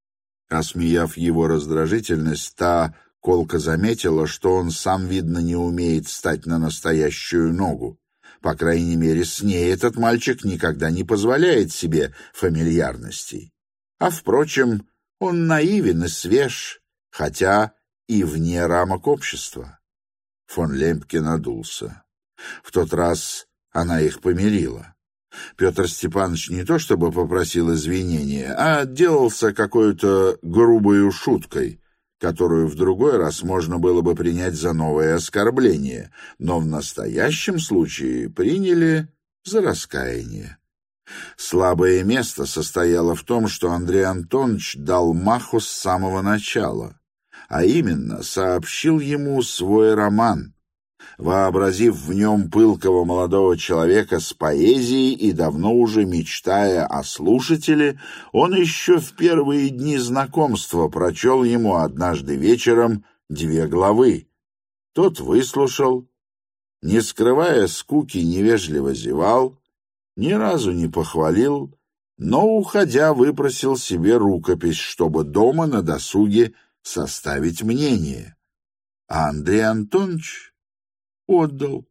Осмеяв его раздражительность, та колко заметила, что он сам, видно, не умеет встать на настоящую ногу. По крайней мере, с ней этот мальчик никогда не позволяет себе фамильярностей. А, впрочем, он наивен и свеж, хотя и вне рамок общества. Фон Лемпке надулся. В тот раз она их помирила. Петр Степанович не то чтобы попросил извинения, а отделался какой-то грубою шуткой, которую в другой раз можно было бы принять за новое оскорбление, но в настоящем случае приняли за раскаяние. Слабое место состояло в том, что Андрей Антонович дал маху с самого начала, а именно сообщил ему свой роман, вообразив в нем пылкого молодого человека с поэзией и давно уже мечтая о слушателе, он еще в первые дни знакомства прочел ему однажды вечером две главы. Тот выслушал, не скрывая скуки, невежливо зевал, ни разу не похвалил, но, уходя, выпросил себе рукопись, чтобы дома на досуге составить мнение. А Андрей Антонович отдал.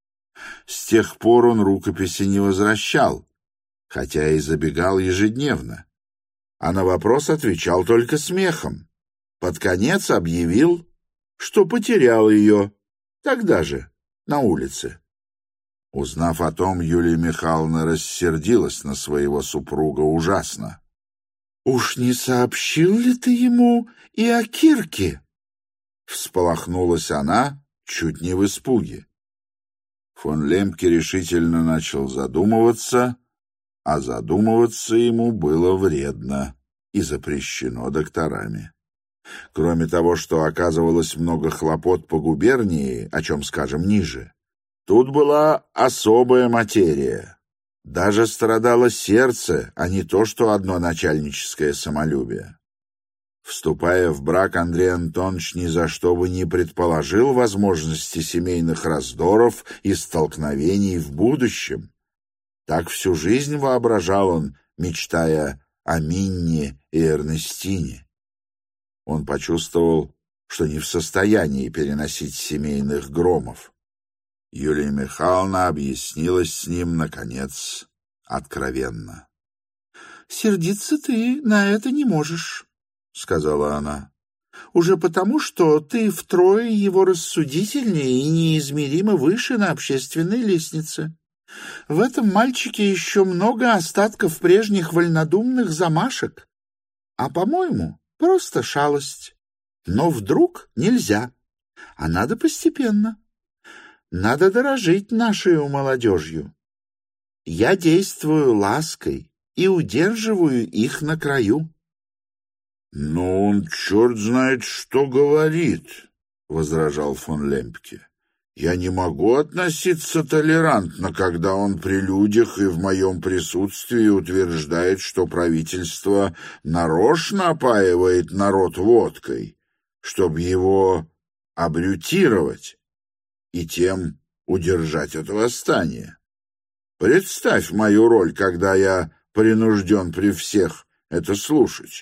С тех пор он рукописи не возвращал, хотя и забегал ежедневно, а на вопрос отвечал только смехом. Под конец объявил, что потерял ее тогда же, на улице. Узнав о том, Юлия Михайловна рассердилась на своего супруга ужасно. «Уж не сообщил ли ты ему и о Кирке?» Всполохнулась она, чуть не в испуге. Фон Лемпке решительно начал задумываться, а задумываться ему было вредно и запрещено докторами. Кроме того, что оказывалось много хлопот по губернии, о чем скажем ниже, тут была особая материя. Даже страдало сердце, а не то, что одно начальническое самолюбие. Вступая в брак, Андрей Антонович ни за что бы не предположил возможности семейных раздоров и столкновений в будущем. Так всю жизнь воображал он, мечтая о Минне и Эрнестине. Он почувствовал, что не в состоянии переносить семейных громов. Юлия Михайловна объяснилась с ним, наконец, откровенно. — Сердиться ты на это не можешь, — сказала она, — уже потому, что ты втрое его рассудительнее и неизмеримо выше на общественной лестнице. В этом мальчике еще много остатков прежних вольнодумных замашек, а, по-моему, просто шалость. Но вдруг нельзя, а надо постепенно. Надо дорожить нашей молодежью. Я действую лаской и удерживаю их на краю. — Но он черт знает, что говорит, — возражал фон Лемпке. — Я не могу относиться толерантно, когда он при людях и в моем присутствии утверждает, что правительство нарочно опаивает народ водкой, чтобы его абрютировать и тем удержать от восстания. Представь мою роль, когда я принужден при всех это слушать.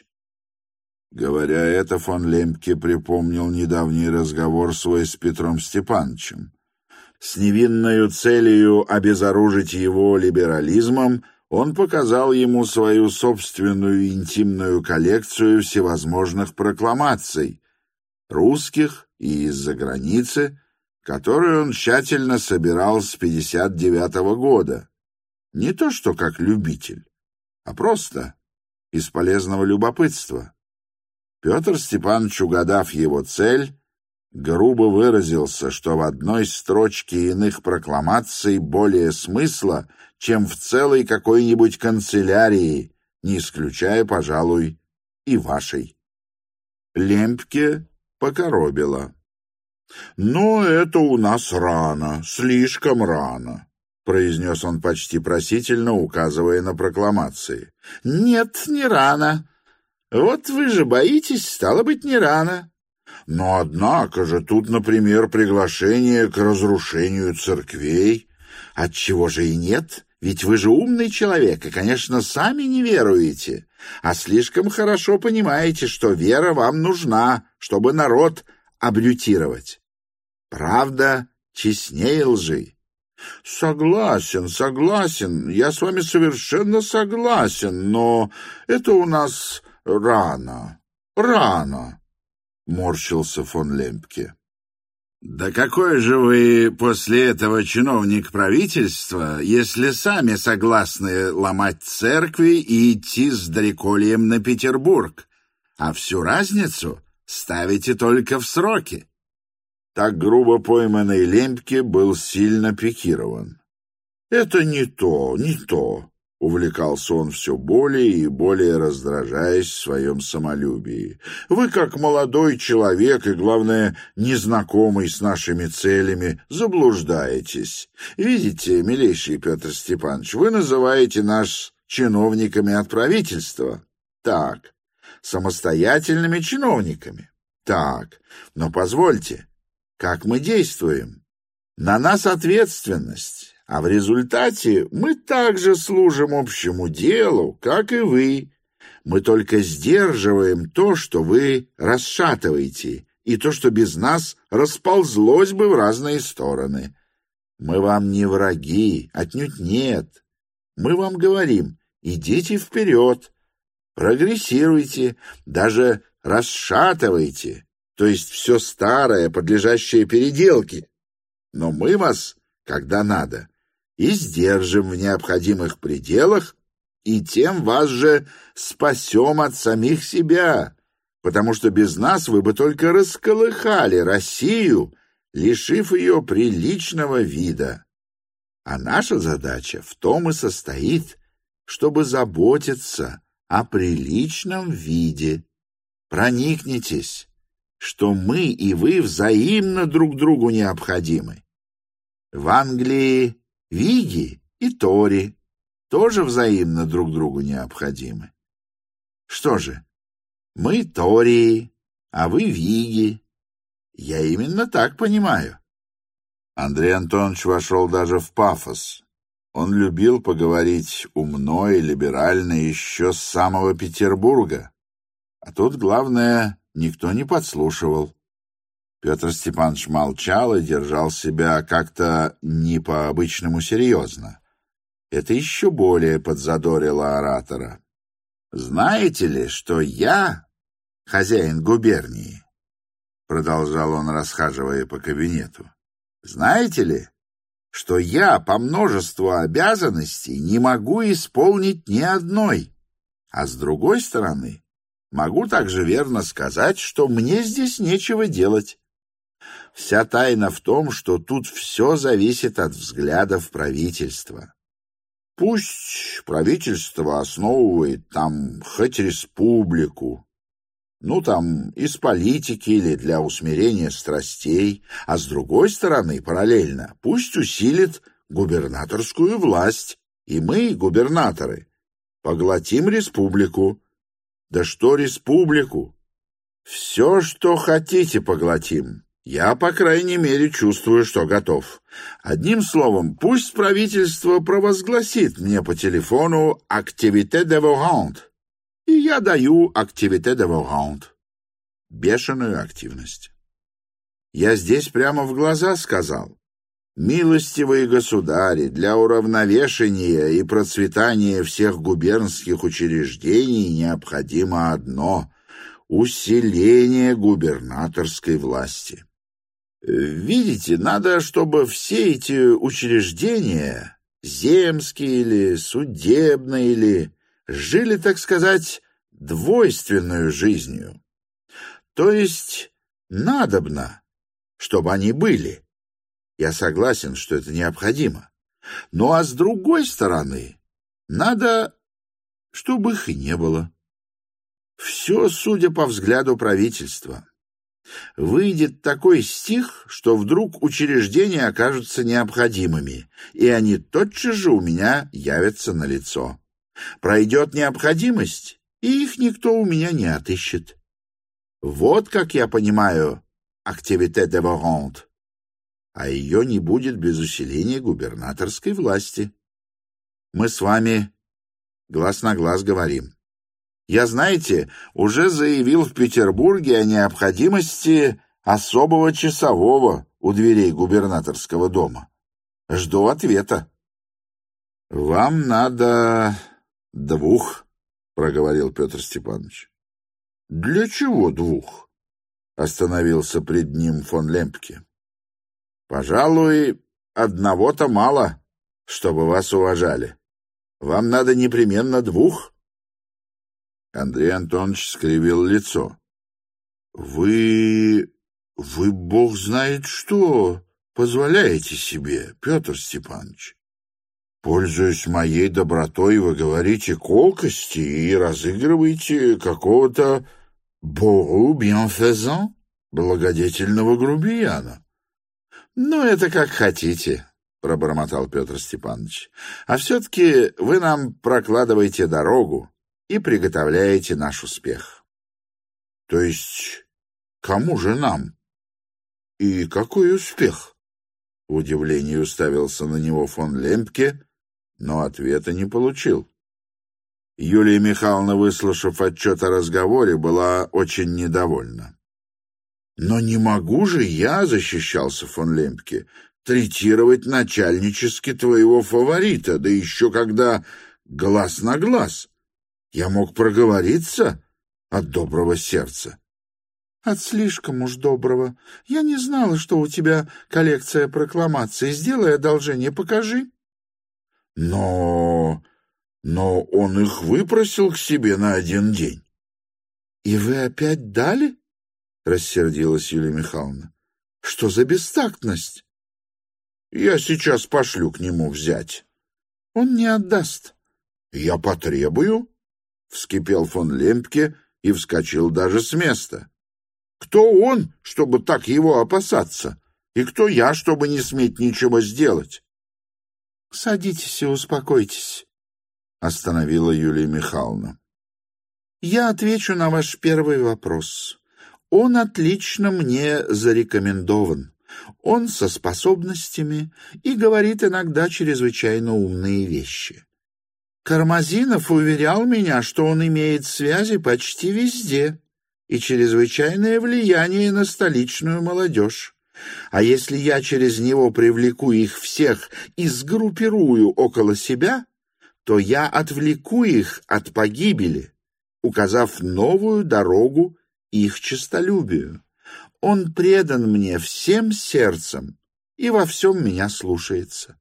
Говоря это, фон Лемпке припомнил недавний разговор свой с Петром Степановичем. С невинною целью обезоружить его либерализмом он показал ему свою собственную интимную коллекцию всевозможных прокламаций, русских и из-за границы, которую он тщательно собирал с пятьдесят девятого года. Не то что как любитель, а просто из полезного любопытства. Петр Степанович, угадав его цель, грубо выразился, что в одной строчке иных прокламаций более смысла, чем в целой какой-нибудь канцелярии, не исключая, пожалуй, и вашей. Лемпке покоробило. «Но это у нас рано, слишком рано», — произнес он почти просительно, указывая на прокламации. «Нет, не рано. Вот вы же боитесь, стало быть, не рано». «Но однако же тут, например, приглашение к разрушению церквей». «Отчего же и нет? Ведь вы же умный человек и, конечно, сами не веруете, а слишком хорошо понимаете, что вера вам нужна, чтобы народ абрютировать. Правда честнее лжи». «Согласен, согласен, я с вами совершенно согласен, но это у нас рано, рано», — морщился фон Лемпке. «Да какой же вы после этого чиновник правительства, если сами согласны ломать церкви и идти с Дрекольем на Петербург, а всю разницу ставите только в сроки?» Так грубо пойманный Лемпке был сильно пикирован. «Это не то, не то», — увлекался он все более и более, раздражаясь в своем самолюбии. «Вы, как молодой человек и, главное, незнакомый с нашими целями, заблуждаетесь. Видите, милейший Петр Степанович, вы называете нас чиновниками от правительства. Так, самостоятельными чиновниками. Так, но позвольте, как мы действуем? На нас ответственность, а в результате мы также служим общему делу, как и вы. Мы только сдерживаем то, что вы расшатываете, и то, что без нас расползлось бы в разные стороны. Мы вам не враги, отнюдь нет. Мы вам говорим, идите вперед, прогрессируйте, даже расшатывайте, то есть все старое, подлежащее переделке. Но мы вас, когда надо, и сдержим в необходимых пределах, и тем вас же спасем от самих себя, потому что без нас вы бы только расколыхали Россию, лишив ее приличного вида. А наша задача в том и состоит, чтобы заботиться о приличном виде. Проникнитесь, что мы и вы взаимно друг другу необходимы. В Англии Виги и Тори тоже взаимно друг другу необходимы. Что же, мы Тории, а вы Виги. Я именно так понимаю». Андрей Антонович вошел даже в пафос. Он любил поговорить умно и либерально еще с самого Петербурга. А тут, главное, никто не подслушивал. Петр Степанович молчал и держал себя как-то не по-обычному серьезно. Это еще более подзадорило оратора. «Знаете ли, что я хозяин губернии?» — продолжал он, расхаживая по кабинету. «Знаете ли, что я по множеству обязанностей не могу исполнить ни одной, а с другой стороны могу также верно сказать, что мне здесь нечего делать. Вся тайна в том, что тут все зависит от взглядов правительства. Пусть правительство основывает там хоть республику, ну там из политики или для усмирения страстей, а с другой стороны, параллельно, пусть усилит губернаторскую власть, и мы, губернаторы, поглотим республику. Да что республику? Все, что хотите, поглотим. Я, по крайней мере, чувствую, что готов. Одним словом, пусть правительство провозгласит мне по телефону «activité de voyant», и я даю «activité de voyant» — бешеную активность. Я здесь прямо в глаза сказал: «Милостивые государи, для уравновешения и процветания всех губернских учреждений необходимо одно — усиление губернаторской власти. Видите, надо, чтобы все эти учреждения земские ли, судебные ли, жили, так сказать, двойственную жизнью. То есть надобно, чтобы они были. Я согласен, что это необходимо. Ну а с другой стороны, надо, чтобы их и не было. Все, судя по взгляду правительства. Выйдет такой стих, что вдруг учреждения окажутся необходимыми, и они тотчас же у меня явятся на лицо. Пройдет необходимость, и их никто у меня не отыщет. Вот как я понимаю «activité dévorante». А ее не будет без усиления губернаторской власти. Мы с вами глаз на глаз говорим. Я, знаете, уже заявил в Петербурге о необходимости особого часового у дверей губернаторского дома. Жду ответа. — Вам надо двух, — проговорил Петр Степанович. — Для чего двух? — остановился пред ним фон Лемпке. — Пожалуй, одного-то мало, чтобы вас уважали. Вам надо непременно двух. Андрей Антонович скривил лицо. — Вы... вы, бог знает что, позволяете себе, Петр Степанович. Пользуясь моей добротой, вы говорите колкости и разыгрываете какого-то «бору bienfaisant», благодетельного грубияна. — Ну, это как хотите, — пробормотал Петр Степанович. — А все-таки вы нам прокладываете дорогу и приготовляете наш успех. — То есть кому же нам? И какой успех? В удивлении уставился на него фон Лемпке, но ответа не получил. Юлия Михайловна, выслушав отчет о разговоре, была очень недовольна. — Но не могу же я, — защищался фон Лемпке, — третировать начальнически твоего фаворита, да еще когда глаз на глаз. Я мог проговориться от доброго сердца. — От слишком уж доброго. Я не знала, что у тебя коллекция прокламаций. Сделай одолжение, покажи. — Но... но он их выпросил к себе на один день. — И вы опять дали? — рассердилась Юлия Михайловна. — Что за бестактность? — Я сейчас пошлю к нему взять. — Он не отдаст. — Я потребую. — вскипел фон Лемпке и вскочил даже с места. «Кто он, чтобы так его опасаться? И кто я, чтобы не сметь ничего сделать?» «Садитесь и успокойтесь», — остановила Юлия Михайловна. «Я отвечу на ваш первый вопрос. Он отлично мне зарекомендован. Он со способностями и говорит иногда чрезвычайно умные вещи. Кармазинов уверял меня, что он имеет связи почти везде и чрезвычайное влияние на столичную молодежь. А если я через него привлеку их всех и сгруппирую около себя, то я отвлеку их от погибели, указав новую дорогу их честолюбию. Он предан мне всем сердцем и во всем меня слушается».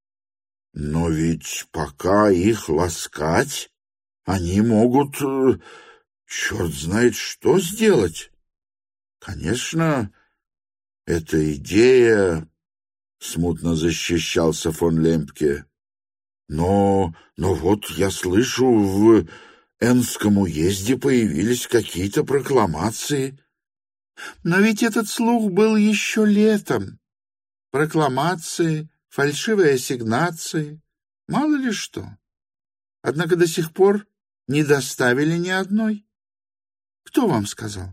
«Но ведь пока их ласкать, они могут, э, черт знает что сделать. Конечно, эта идея...» — смутно защищался фон Лемпке. «Но, но вот я слышу, в Энском уезде появились какие-то прокламации». «Но ведь этот слух был еще летом. Прокламации, фальшивые ассигнации, мало ли что. Однако до сих пор не доставили ни одной. Кто вам сказал?»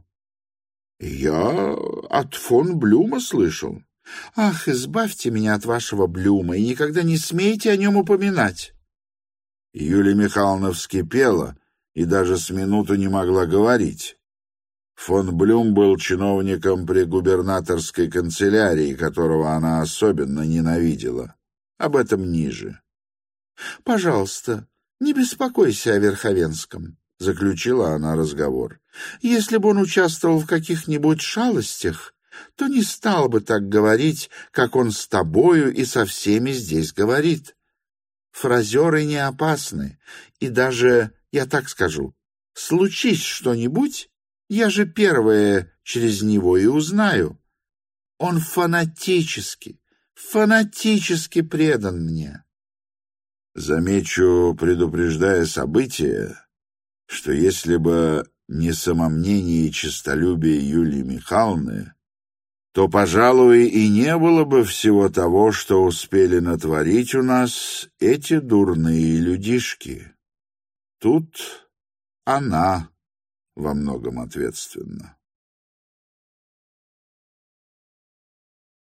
«Я от фон Блюма слышал». «Ах, избавьте меня от вашего Блюма и никогда не смейте о нем упоминать». Юлия Михайловна вскипела и даже с минуту не могла говорить. Фон Блюм был чиновником при губернаторской канцелярии, которого она особенно ненавидела. Об этом ниже. «Пожалуйста, не беспокойся о Верховенском», — заключила она разговор. «Если бы он участвовал в каких-нибудь шалостях, то не стал бы так говорить, как он с тобою и со всеми здесь говорит. Фразеры не опасны, и даже, я так скажу, случись что-нибудь, я же первое через него и узнаю. Он фанатически, фанатически предан мне. Замечу, предупреждая события, что если бы не самомнение и честолюбие Юлии Михайловны, то, пожалуй, и не было бы всего того, что успели натворить у нас эти дурные людишки. Тут она во многом ответственна.